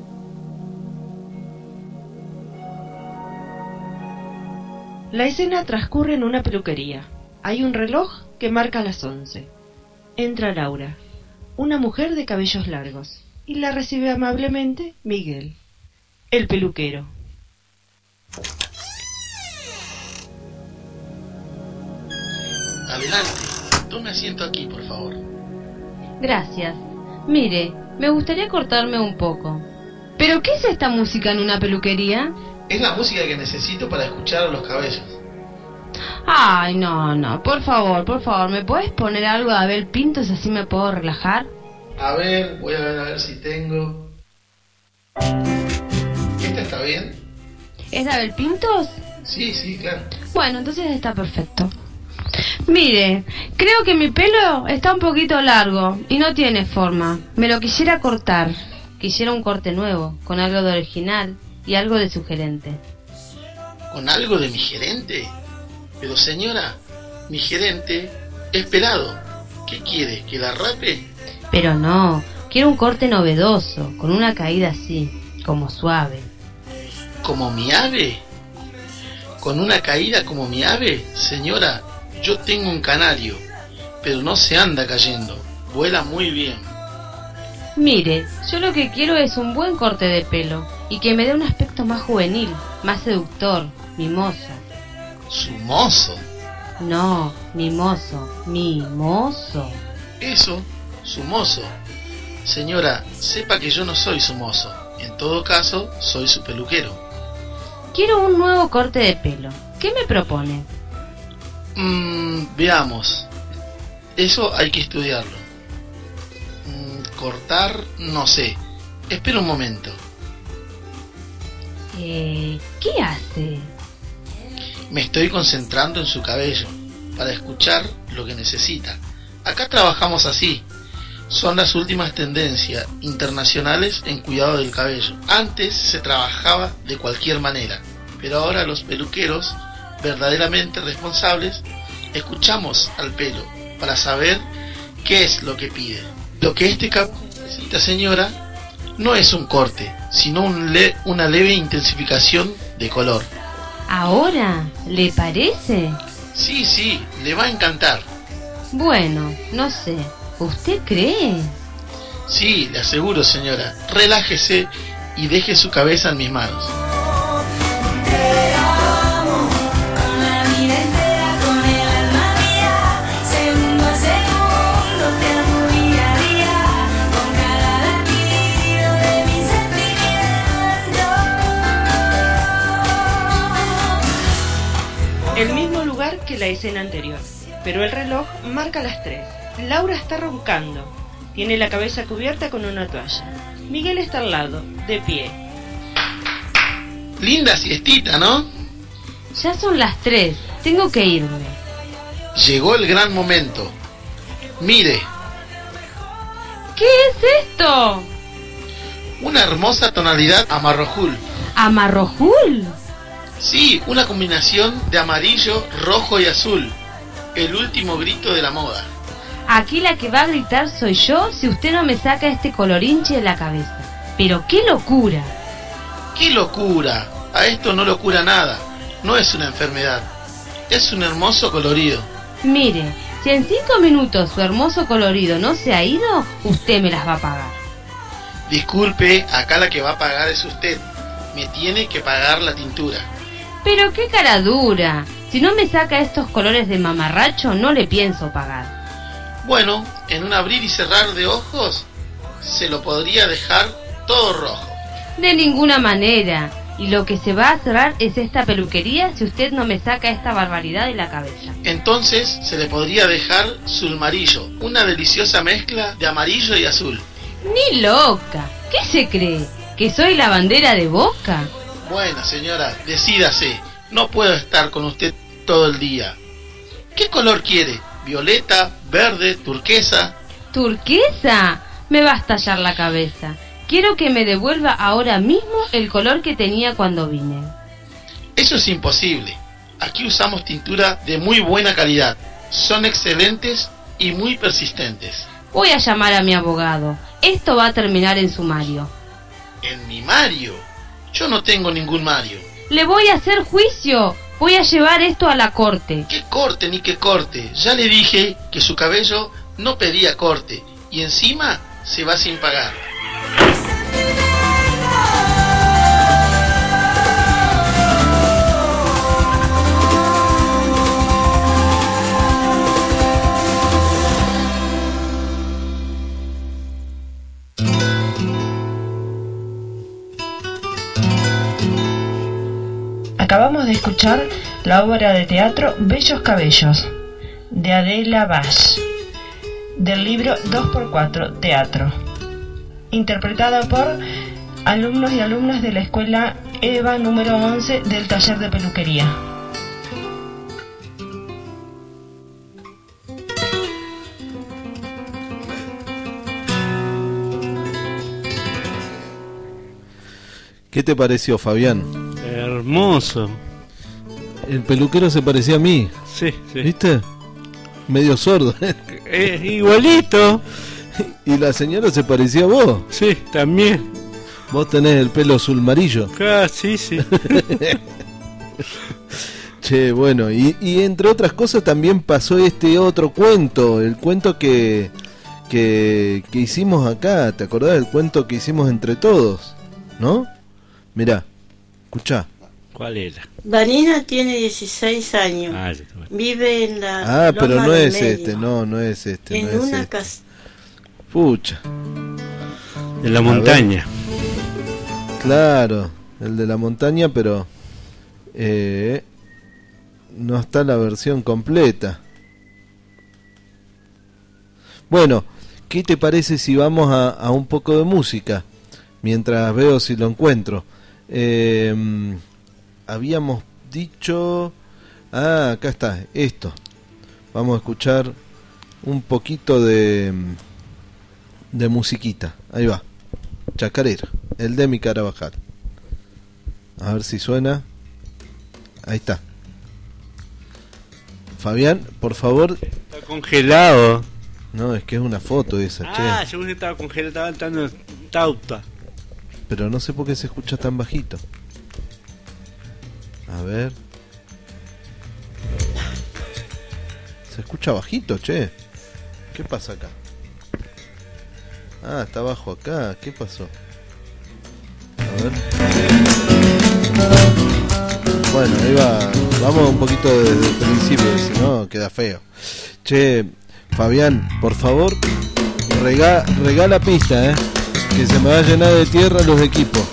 La escena transcurre en una peluquería. Hay un reloj que marca las once. Entra Laura, una mujer de cabellos largos, y la recibe amablemente Miguel, el peluquero. Adelante, tome asiento aquí, por favor. Gracias. Mire, me gustaría cortarme un poco. ¿Pero qué es esta música en una peluquería? Es la música que necesito para escuchar los cabellos. Ay, no, no, por favor, por favor, ¿me puedes poner algo de Abel Pintos así me puedo relajar? A ver, voy a ver a ver si tengo... ¿Esta está bien? ¿Es de Abel Pintos? Sí, sí, claro. Bueno, entonces está perfecto. Mire, creo que mi pelo está un poquito largo y no tiene forma. Me lo quisiera cortar. Quisiera un corte nuevo, con algo de original y algo de sugerente. ¿Con algo de mi gerente? Pero señora, mi gerente es pelado. ¿Qué quiere? ¿Que la rape? Pero no, quiero un corte novedoso, con una caída así, como suave. ¿Como mi ave? ¿Con una caída como mi ave? Señora, yo tengo un canario, pero no se anda cayendo, vuela muy bien. Mire, yo lo que quiero es un buen corte de pelo y que me dé un aspecto más juvenil, más seductor, mimoso. ¿Sumoso? No, mimoso, mimoso. Eso, sumoso. Señora, sepa que yo no soy sumoso, en todo caso, soy su peluquero. Quiero un nuevo corte de pelo. ¿Qué me propone? Mm, veamos. Eso hay que estudiarlo. Mm, cortar, no sé. Espera un momento. Eh, ¿qué hace? Me estoy concentrando en su cabello para escuchar lo que necesita. Acá trabajamos así. Son las últimas tendencias internacionales en cuidado del cabello. Antes se trabajaba de cualquier manera, pero ahora los peluqueros verdaderamente responsables, escuchamos al pelo para saber qué es lo que pide. Lo que este caballo necesita, señora, no es un corte, sino un le- una leve intensificación de color. ¿Ahora? ¿Le parece? Sí, sí, le va a encantar. Bueno, no sé. ¿Usted cree? Sí, le aseguro, señora. Relájese y deje su cabeza en mis manos. Te amo con la vida entera, con el alma mía, segundo a segundo te amo día a día, con cada latido de mi sentimiento. El mismo lugar que la escena anterior, pero el reloj marca las tres. Laura está roncando. Tiene la cabeza cubierta con una toalla. Miguel está al lado, de pie. Linda siestita, ¿no? Ya son las tres. Tengo que irme. Llegó el gran momento. Mire, ¿Qué es esto? una hermosa tonalidad amarrojul. ¿Amarrojul? Sí, una combinación de amarillo, rojo y azul. El último grito de la moda. Aquí la que va a gritar soy yo si usted no me saca este colorinche de la cabeza. Pero qué locura. ¡Qué locura! A esto no lo cura nada. No es una enfermedad. Es un hermoso colorido. Mire, si en cinco minutos su hermoso colorido no se ha ido, usted me las va a pagar. Disculpe, acá la que va a pagar es usted. Me tiene que pagar la tintura. Pero qué cara dura. Si no me saca estos colores de mamarracho, no le pienso pagar. Bueno, en un abrir y cerrar de ojos, se lo podría dejar todo rojo. De ninguna manera. Y lo que se va a cerrar es esta peluquería si usted no me saca esta barbaridad de la cabeza. Entonces se le podría dejar sulmarillo, una deliciosa mezcla de amarillo y azul. Ni loca. ¿Qué se cree? ¿Que soy la bandera de Boca? Bueno, señora, decídase. No puedo estar con usted todo el día. ¿Qué color quiere? ¿Violeta, verde, turquesa? ¿Turquesa? Me va a estallar la cabeza. Quiero que me devuelva ahora mismo el color que tenía cuando vine. Eso es imposible. Aquí usamos tintura de muy buena calidad. Son excelentes y muy persistentes. Voy a llamar a mi abogado. Esto va a terminar en sumario. ¿En mi Mario? Yo no tengo ningún Mario. Le voy a hacer juicio. Voy a llevar esto a la corte. ¿Qué corte ni qué corte? Ya le dije que su cabello no pedía corte. Y encima se va sin pagar. Acabamos de escuchar la obra de teatro Bellos Cabellos, de Adela Bash, del libro dos por cuatro, Teatro, interpretada por alumnos y alumnas de la escuela EVA número once del taller de peluquería. ¿Qué te pareció, Fabián? Hermoso. El peluquero se parecía a mí. Sí, sí. ¿Viste? Medio sordo. Eh, igualito. Y la señora se parecía a vos. Sí, también. Vos tenés el pelo azul-amarillo. Ah, sí, sí. Che, bueno, y, y entre otras cosas también pasó este otro cuento, el cuento que, que, que hicimos acá, ¿te acordás del cuento que hicimos entre todos? ¿No? Mirá, escuchá. ¿Cuál era? Vanina tiene dieciséis años. Ah, ya, bueno. Vive en la Ah, pero Loma no del es Medio, este, no, no es este. en no es una este. casa. Pucha. En la A montaña. ver. Claro, el de la montaña, pero eh, no está la versión completa. Bueno, ¿qué te parece si vamos a, a un poco de música? Mientras veo si lo encuentro. Eh, habíamos dicho... Ah, acá está, esto. Vamos a escuchar un poquito de, de musiquita. Ahí va. Chacarera, el de mi Carabajal. A ver si suena. Ahí está. Fabián, por favor. Está congelado. No, es que es una foto esa, Ah, che. según que estaba congelado, estaba entrando en tauta. Pero no sé por qué se escucha tan bajito. A ver. Se escucha bajito, che. ¿Qué pasa acá? Ah, está abajo acá. ¿Qué pasó? A ver. Bueno, ahí va. Vamos un poquito desde el principio, si no queda feo. Che, Fabián, por favor, rega, rega la pista, eh. Que se me va a llenar de tierra los equipos.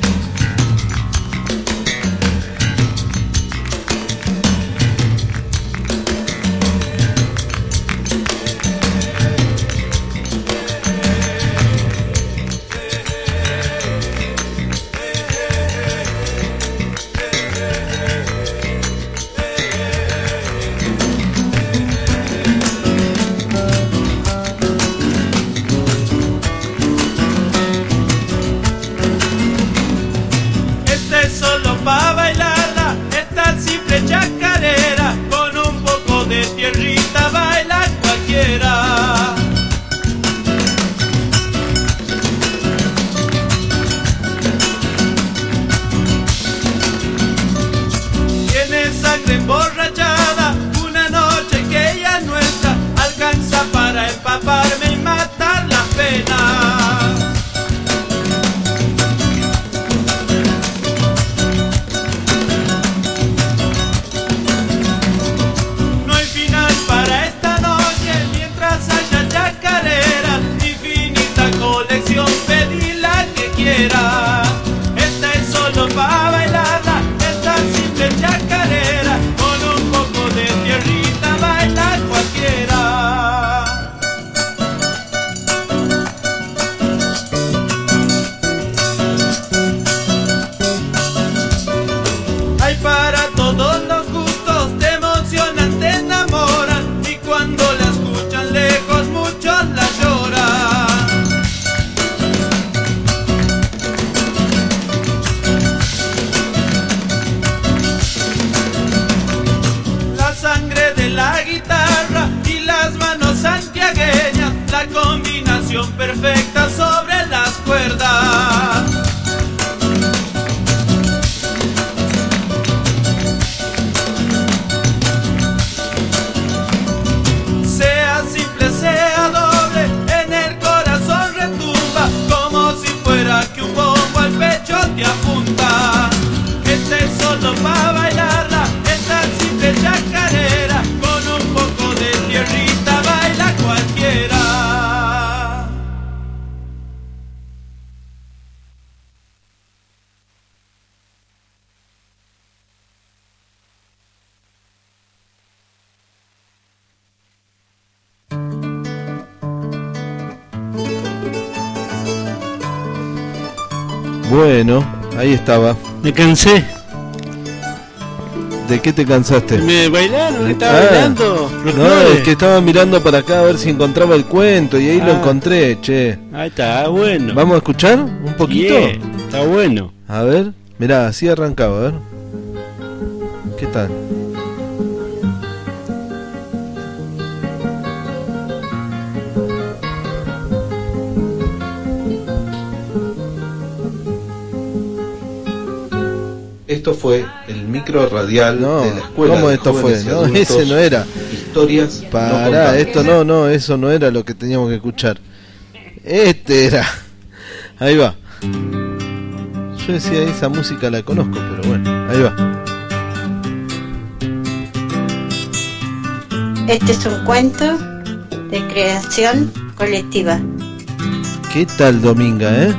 Perfecta sobre las cuerdas. Sea simple, sea doble, en el corazón retumba, como si fuera que un bombo al pecho te apunta. Este es solo para bailarla, es tan simple chacarera, con un poco de tierrita baila cualquiera. Bueno, ahí estaba. Me cansé. ¿De qué te cansaste? Me bailaron, estaba Ah, bailando. Los no, flores. es que estaba mirando para acá a ver si encontraba el cuento y ahí lo Ah. encontré, che. Ahí está, bueno. ¿Vamos a escuchar un poquito? Yeah, está bueno. A ver, mirá, así arrancaba, a ver. ¿Qué tal? Esto fue el micro radial No, de la escuela. ¿cómo de esto jóvenes fue? y No, adultos, ese no era. Historias. no Pará, contadas. esto no, no, eso no era lo que teníamos que escuchar. Este era. Ahí va. Yo decía, esa música la conozco, pero bueno, ahí va. Este es un cuento de creación colectiva. ¿Qué tal, Dominga, eh?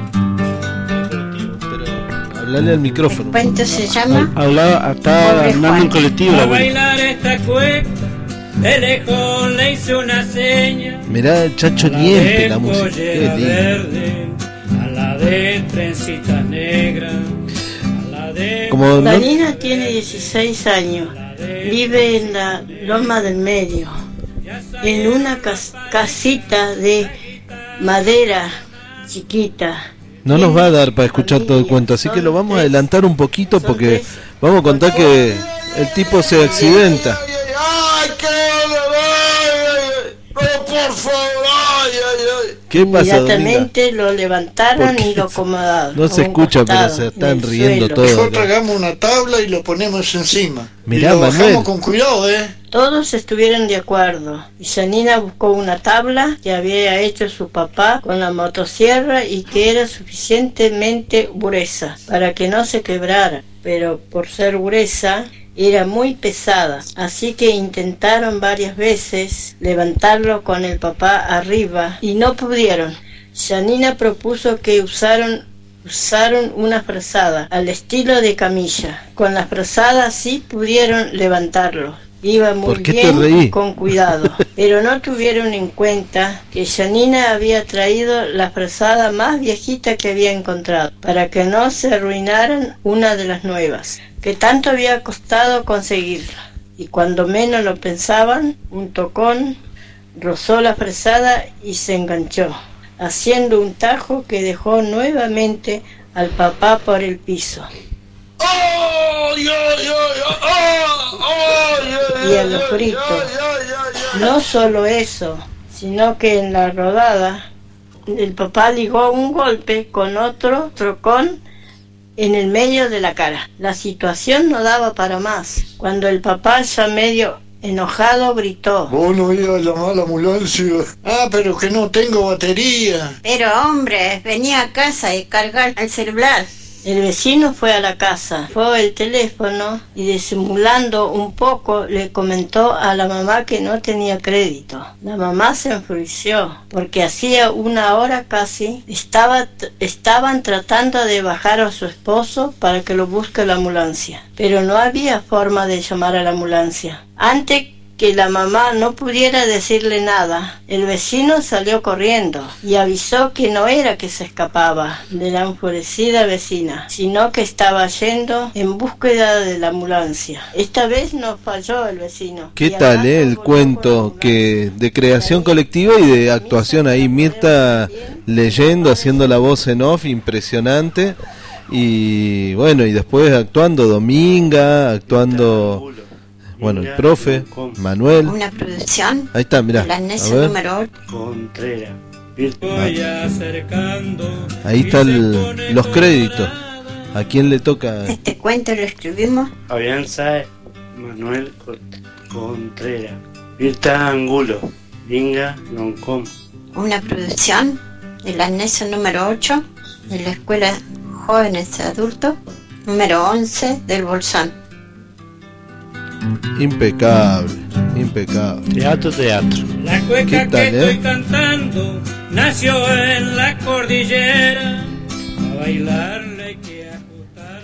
Hablale al micrófono. El cuento se llama Hablaba, estaba Pobre andando Juan. en colectivo. A la abuela. bailar esta cueca, de lejos le hice una seña. Mirá el Chacho A la Niempe, de la música. pollera Qué lindo. verde, a la de trencitas negras, a la de... Como no- Danina tiene dieciséis años, vive en la Loma del Medio, en una cas- casita de madera chiquita. No nos va a dar para escuchar todo el cuento, así que lo vamos a adelantar un poquito porque vamos a contar que el tipo se accidenta. ay, qué dolor, ay, pero por favor, ay, ay, ay. ¿Qué pasa, Inmediatamente lo levantaron y lo acomodaron. No se a un escucha, pero costado, se están en el riendo suelo. todos. Mejor tragamos una tabla y lo ponemos encima. Mirá, y lo Manuel. bajamos con cuidado, ¿eh? Todos estuvieron de acuerdo y Janina buscó una tabla que había hecho su papá con la motosierra y que era suficientemente gruesa para que no se quebrara, pero por ser gruesa era muy pesada, así que intentaron varias veces levantarlo con el papá arriba y no pudieron. Janina propuso que usaron Usaron una frazada al estilo de camilla. Con la frazada sí pudieron levantarlo. Iba muy ¿Por qué te bien reí? y con cuidado, pero no tuvieron en cuenta que Janina había traído la frazada más viejita que había encontrado, para que no se arruinaran una de las nuevas, que tanto había costado conseguirla. Y cuando menos lo pensaban, un tocón rozó la frazada y se enganchó, haciendo un tajo que dejó nuevamente al papá por el piso. ¡Ay, ay, ay, ay, ay, ay, Y a los gritos. No solo eso, sino que en la rodada el papá ligó un golpe con otro trocón en el medio de la cara. La situación no daba para más. Cuando el papá, ya medio enojado, gritó: Vos no ibas a llamar a la ambulancia. Ah, pero que no tengo batería. Pero hombre, venía a casa y cargar el celular. El vecino fue a la casa, fue el teléfono y disimulando un poco le comentó a la mamá que no tenía crédito. La mamá se enfureció porque hacía una hora casi estaba, estaban tratando de bajar a su esposo para que lo busque la ambulancia, pero no había forma de llamar a la ambulancia. Antes que la mamá no pudiera decirle nada, el vecino salió corriendo y avisó que no era que se escapaba de la enfurecida vecina, sino que estaba yendo en búsqueda de la ambulancia. Esta vez no falló el vecino. ¿Qué tal, eh? El cuento que de creación colectiva y de actuación ahí. Mirta leyendo, haciendo la voz en off, impresionante. Y bueno, y después actuando Dominga, actuando... Bueno, el profe, Manuel. Una producción. Ahí está, mirá. La A Nesa ver. número ocho. Contreras. Ahí están los créditos. ¿A quién le toca? Este cuento lo escribimos. Fabián Saez, Manuel Contreras, Mirta Angulo, Linga Loncom. Una producción de la Nesa número ocho de la Escuela Jóvenes Adultos número once del Bolsón. Impecable, impecable. Teatro, teatro. La cueca ¿Qué tal, que eh? estoy cantando nació en la cordillera. A bailarle hay que ajustar.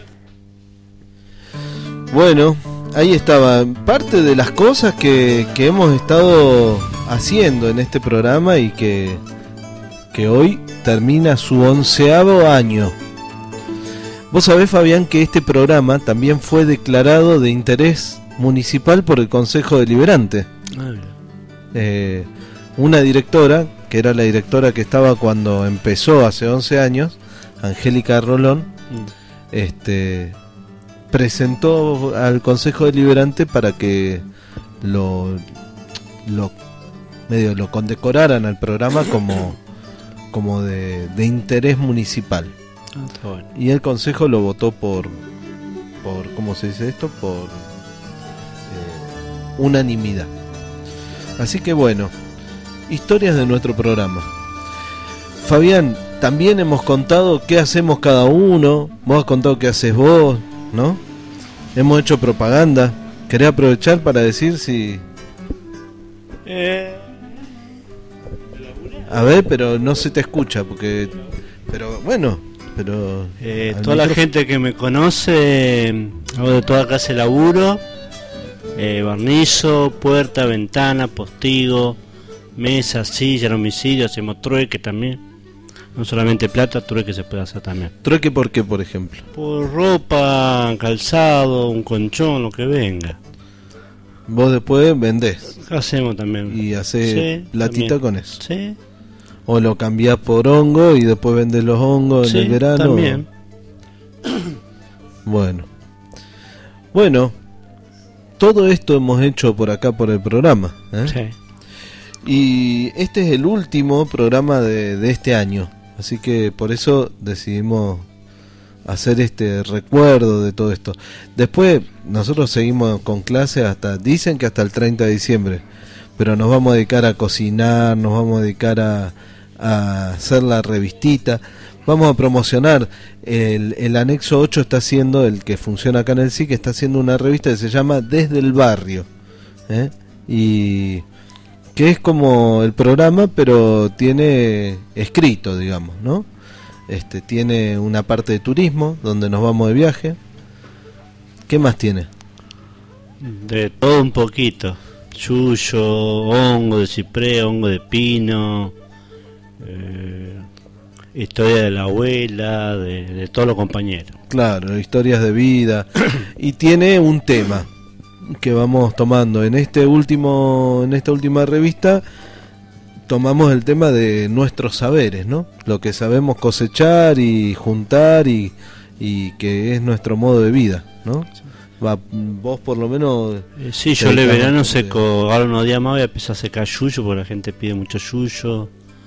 Bueno, ahí estaba parte de las cosas que, que hemos estado haciendo en este programa y que, que hoy termina su onceavo año. Vos sabés, Fabián, que este programa también fue declarado de interés municipal por el Consejo Deliberante. Ah, eh, una directora, que era la directora que estaba cuando empezó hace once años, Angélica Rolón, mm. este, presentó al Consejo Deliberante para que lo, lo medio lo condecoraran al programa como, como de, de interés municipal. Ah, está bueno. Y el Consejo lo votó por, por ¿cómo se dice esto? Por unanimidad. Así que bueno, historias de nuestro programa. Fabián, también hemos contado qué hacemos cada uno. Vos has contado qué haces vos, ¿no? Hemos hecho propaganda. ¿Querés aprovechar para decir si... Eh... A ver, pero no se te escucha porque... Pero bueno, pero... Eh, al toda la micrófono. gente que me conoce, hago de toda clase de laburo. Eh, barnizo, puerta, ventana, postigo, mesa, silla, domicilio, hacemos trueque también. No solamente plata, trueque se puede hacer también. ¿Trueque por qué, por ejemplo? Por ropa, calzado, un colchón, lo que venga. Vos después vendés. Hacemos también. Y hacés Sí, platita también. con eso. Sí. O lo cambiás por hongo y después vendés los hongos Sí, en el verano. también. Bueno. Bueno. todo esto hemos hecho por acá por el programa, ¿eh? Sí. Y este es el último programa de, de este año, así que por eso decidimos hacer este recuerdo de todo esto. Después nosotros seguimos con clases hasta, dicen que hasta el treinta de diciembre, pero nos vamos a dedicar a cocinar, nos vamos a dedicar a, a hacer la revistita, vamos a promocionar. El, el anexo ocho está haciendo, el que funciona acá en el S I C, está haciendo una revista que se llama Desde el Barrio, ¿eh? Y que es como el programa, pero tiene escrito, digamos, ¿no? Este, tiene una parte de turismo, donde nos vamos de viaje. ¿Qué más tiene? De todo un poquito. Yuyo, hongo de ciprés, hongo de pino, eh, historia de la abuela, de, de todos los compañeros. Claro, historias de vida. Y tiene un tema que vamos tomando en este último, en esta última revista. Tomamos el tema de nuestros saberes, ¿no? Lo que sabemos cosechar y juntar y, y que es nuestro modo de vida, ¿no? Va, vos por lo menos... Eh, sí, yo le verano seco, ahora unos días más voy a empezar a secar yuyo porque la gente pide mucho yuyo.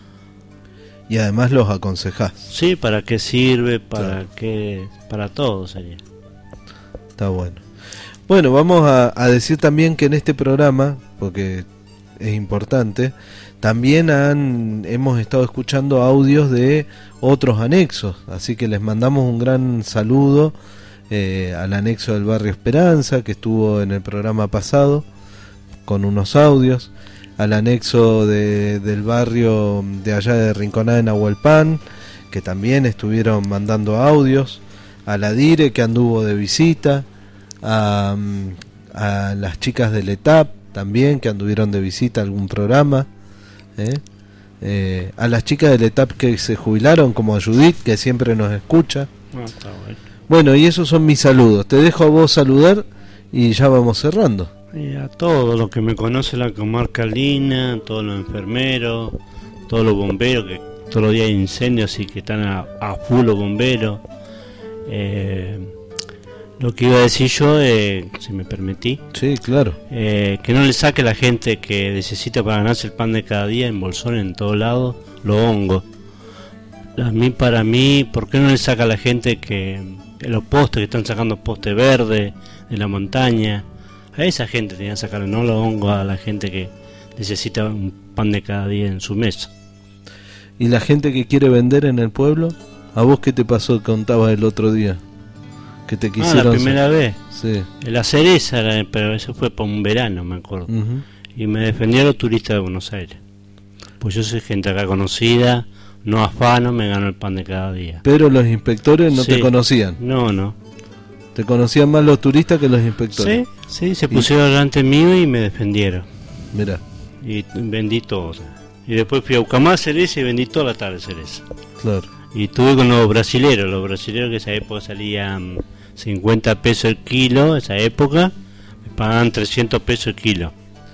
Y además los aconsejás. Sí, ¿para qué sirve? ¿Para Claro. qué? Para todo sería. Está bueno. Bueno, vamos a, a decir también que en este programa, porque es importante, también han, hemos estado escuchando audios de otros anexos, así que les mandamos un gran saludo eh, al anexo del Barrio Esperanza, que estuvo en el programa pasado con unos audios, al anexo de, del barrio de allá de Rinconada en Nahuelpan, que también estuvieron mandando audios, a la Dire, que anduvo de visita, a, a las chicas del E T A P también, que anduvieron de visita a algún programa, ¿eh? Eh, a las chicas del E T A P que se jubilaron, como a Judith, que siempre nos escucha. Ah, está bueno. Bueno, y esos son mis saludos. Te dejo a vos saludar y ya vamos cerrando. Y a todos los que me conocen la comarca Lina, todos los enfermeros, todos los bomberos, que todos los días hay incendios y que están a, a full los bomberos. Eh, lo que iba a decir yo, eh, si me permití, sí, claro, eh, que no le saque a la gente que necesita para ganarse el pan de cada día en bolsón en todos lados los hongos. A mí, para mí, ¿por qué no le saca a la gente que, que los postes, que están sacando postes verdes de la montaña? A esa gente tenía que sacarle, no los hongos a la gente que necesita un pan de cada día en su mesa. ¿Y la gente que quiere vender en el pueblo? ¿A vos qué te pasó? Contabas el otro día que te quisieron... Ah, la primera vez. Sí. La cereza, era, pero eso fue para un verano, me acuerdo. Uh-huh. Y me defendieron los turistas de Buenos Aires. Pues yo soy gente acá conocida, no afano, me gano el pan de cada día. Pero los inspectores no Sí. te conocían. No, no. Te conocían más los turistas que los inspectores. Sí, sí, se pusieron delante mío y me defendieron. Mira. Y vendí todo. Y después fui a buscar más cereza y vendí toda la tarde cereza. Claro. Y estuve con los brasileros, los brasileros que esa época salían cincuenta pesos el kilo, esa época, me pagaban trescientos pesos el kilo.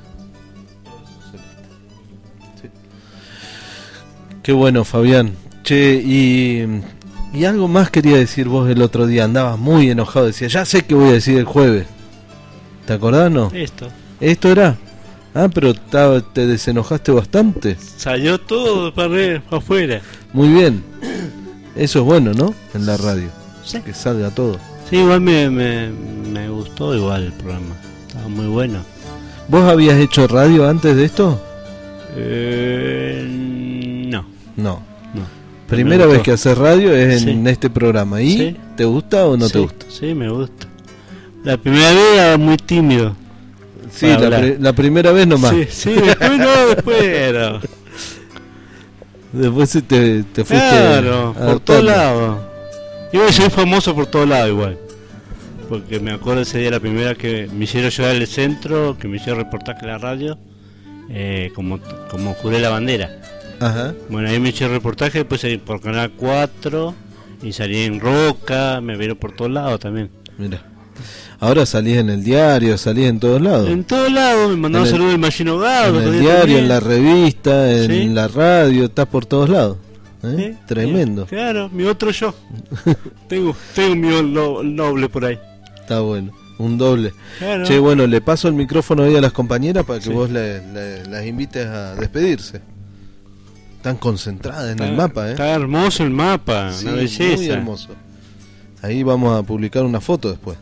Sí. Qué bueno, Fabián. Che, y, y algo más quería decir vos el otro día, andabas muy enojado, decía, ya sé qué voy a decir el jueves. ¿Te acordás, no? Esto. ¿Esto era? Ah, pero ta, te desenojaste bastante. Salió todo para, para afuera. Muy bien. Eso es bueno, ¿no? En la radio. Sí. Que salga todo. Sí, igual me, me, me gustó igual el programa. Estaba muy bueno. ¿Vos habías hecho radio antes de esto? Eh, no. No. No. Primera vez que haces radio es en Sí. este programa. ¿Y Sí. te gusta o no Sí, te gusta? Sí, me gusta. La primera vez era muy tímido. Sí, la, pri- la primera vez nomás. Sí, sí, después no, después era. Después te, te fuiste. Claro, por adaptando. todos lados. Igual soy famoso por todos lados igual. Porque me acuerdo ese día la primera que me hicieron llegar al centro, que me hicieron reportaje en la radio, eh, como, como juré la bandera. Ajá. Bueno, ahí me hicieron reportaje, después salí por Canal cuatro y salí en Roca, me vieron por todos lados también. Mira. Ahora salís en el diario, salís en todos lados. En todos lados, me mandaron En el- saludos de Machino Gado. En el también. diario, en la revista, en Sí. la radio, estás por todos lados. ¿eh? Sí, Tremendo. Claro, mi otro yo. tengo tengo mi lo- noble por ahí. Está bueno. Un doble. Claro. Che, bueno, le paso el micrófono ahí a las compañeras para que Sí. vos le- le- las invites a despedirse. Están concentradas en Está- el mapa, ¿eh? Está hermoso el mapa, Sí, una belleza. muy hermoso. Ahí vamos a publicar una foto después.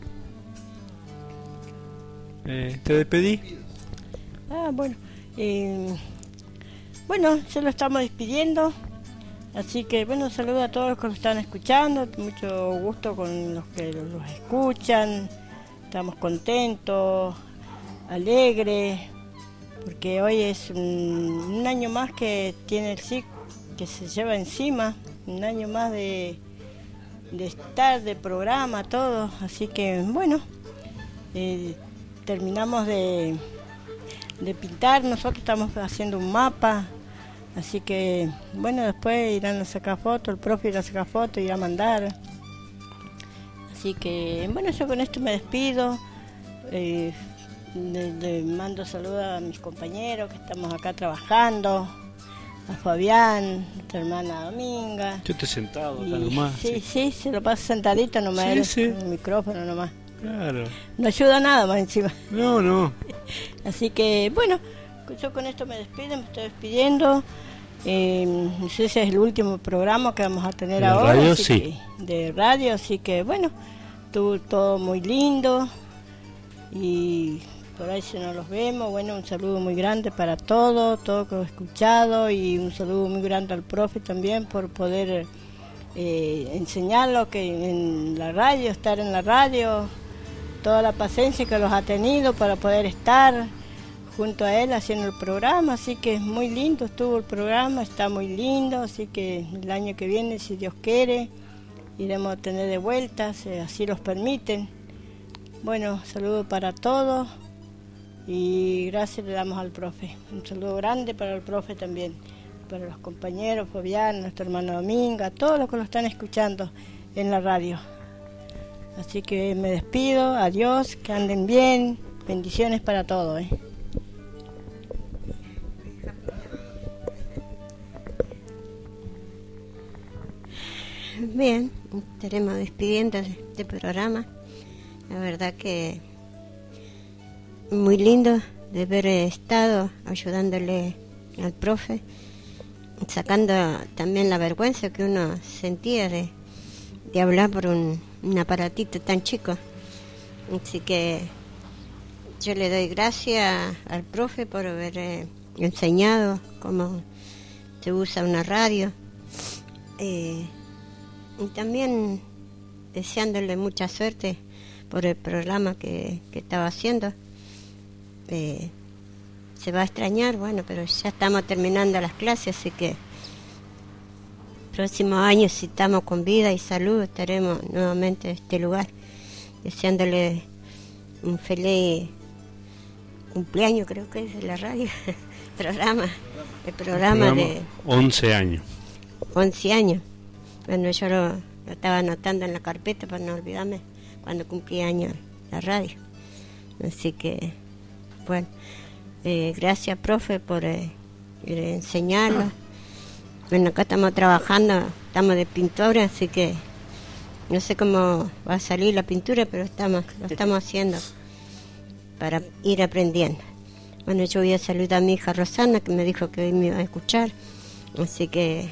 Eh, ¿Te despedí? Ah, bueno. eh, bueno, se lo estamos despidiendo. Así que, bueno, saludo a todos los que lo están escuchando. Mucho gusto con los que los escuchan. Estamos contentos, alegres, porque hoy es un, un año más que tiene el S I C, que se lleva encima. Un año más de, de estar, de programa, todo. Así que, bueno, eh, terminamos de, de pintar. Nosotros estamos haciendo un mapa. Así que, bueno, después irán a sacar fotos, el profe irá a sacar fotos, irá a mandar. Así que, bueno, yo con esto me despido. Eh, le, le mando saludos a mis compañeros que estamos acá trabajando. A Fabián, a tu hermana Dominga. Yo estoy sentado acá Y- nomás. Sí, sí, se lo pasa sentadito nomás, Sí, él, sí. con el micrófono nomás. Claro. No ayuda nada más encima. No, no. Así que, bueno, yo con esto me despido, me estoy despidiendo. Eh, no sé si es el último programa que vamos a tener ¿De ahora. radio? así Sí. que- de radio, así que, bueno, estuvo todo muy lindo. Y por ahí si no los vemos, bueno, un saludo muy grande para todos, todo que lo he escuchado. Y un saludo muy grande al profe también por poder eh, enseñarlo que en la radio, estar en la radio, toda la paciencia que los ha tenido para poder estar junto a él haciendo el programa, así que es muy lindo estuvo el programa, está muy lindo, así que el año que viene, si Dios quiere, iremos a tener de vuelta, si así los permiten. Bueno, saludo para todos y gracias le damos al profe, un saludo grande para el profe también, para los compañeros, Fabián, nuestro hermano Dominga, todos los que lo están escuchando en la radio. Así que me despido, adiós, que anden bien, bendiciones para todos. ¿eh? Bien, estaremos despidiendo de este programa. La verdad que muy lindo de haber estado ayudándole al profe, sacando también la vergüenza que uno sentía de, de hablar por un, un aparatito tan chico. Así que yo le doy gracias al profe por haber eh, enseñado cómo se usa una radio. Eh, y también deseándole mucha suerte por el programa que, que estaba haciendo. Eh, se va a extrañar, bueno, pero ya estamos terminando las clases, así que próximo año, si estamos con vida y salud, estaremos nuevamente en este lugar, deseándole un feliz cumpleaños, creo que es de la radio, programa, el programa, Programa de once años. once años. Bueno, yo lo, lo estaba anotando en la carpeta para no olvidarme cuando cumplí años la radio. Así que, bueno, eh, gracias, profe, por eh, eh, enseñarlo. Bueno, acá estamos trabajando, estamos de pintura, así que no sé cómo va a salir la pintura, pero estamos lo estamos haciendo para ir aprendiendo. Bueno, yo voy a saludar a mi hija Rosana, que me dijo que hoy me iba a escuchar, así que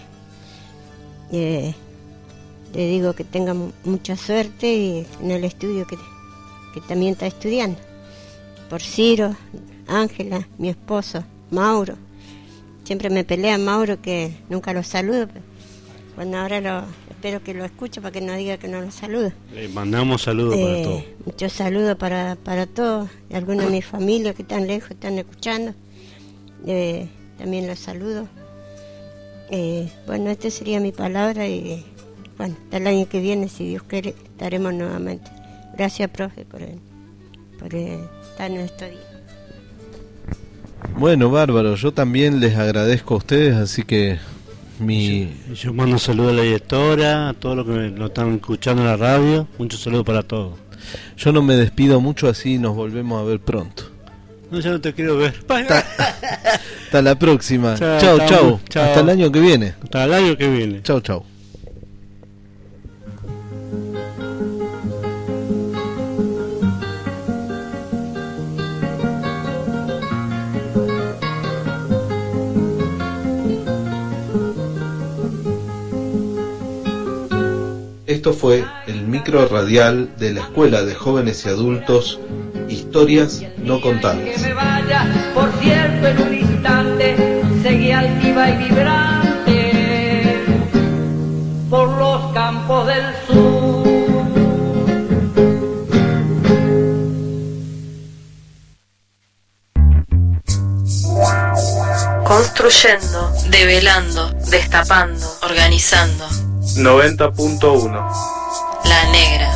eh, le digo que tenga mu- mucha suerte y en el estudio que, que también está estudiando. Por Ciro, Ángela, mi esposo, Mauro. Siempre me pelea Mauro que nunca lo saludo. Pero bueno, ahora lo, espero que lo escuche para que no diga que no lo saludo. Le mandamos saludos para Eh, todos. Muchos saludos para, para todos, y algunos de mi familia que están lejos, están escuchando. Eh, también los saludo. Eh, bueno, esta sería mi palabra y bueno, hasta el año que viene, si Dios quiere, estaremos nuevamente. Gracias, profe, por, el- por el- estar en estos días. Bueno, bárbaro, yo también les agradezco a ustedes, así que mi... Yo, yo mando saludos a la directora, a todos los que me- lo están escuchando en la radio. Muchos saludos para todos. Yo no me despido mucho, así nos volvemos a ver pronto. No, ya no te quiero ver. Hasta la próxima. Chao, Chau, chau. chau. Chao. Hasta el año que viene. Hasta el año que viene. Chau, chau. Esto fue el micro radial de la Escuela de Jóvenes y Adultos, Historias No Contadas. Que me vaya, por cierto, en un instante, seguí altiva y vibrante por los campos del sur. Construyendo, develando, destapando, organizando. noventa punto uno. La Negra.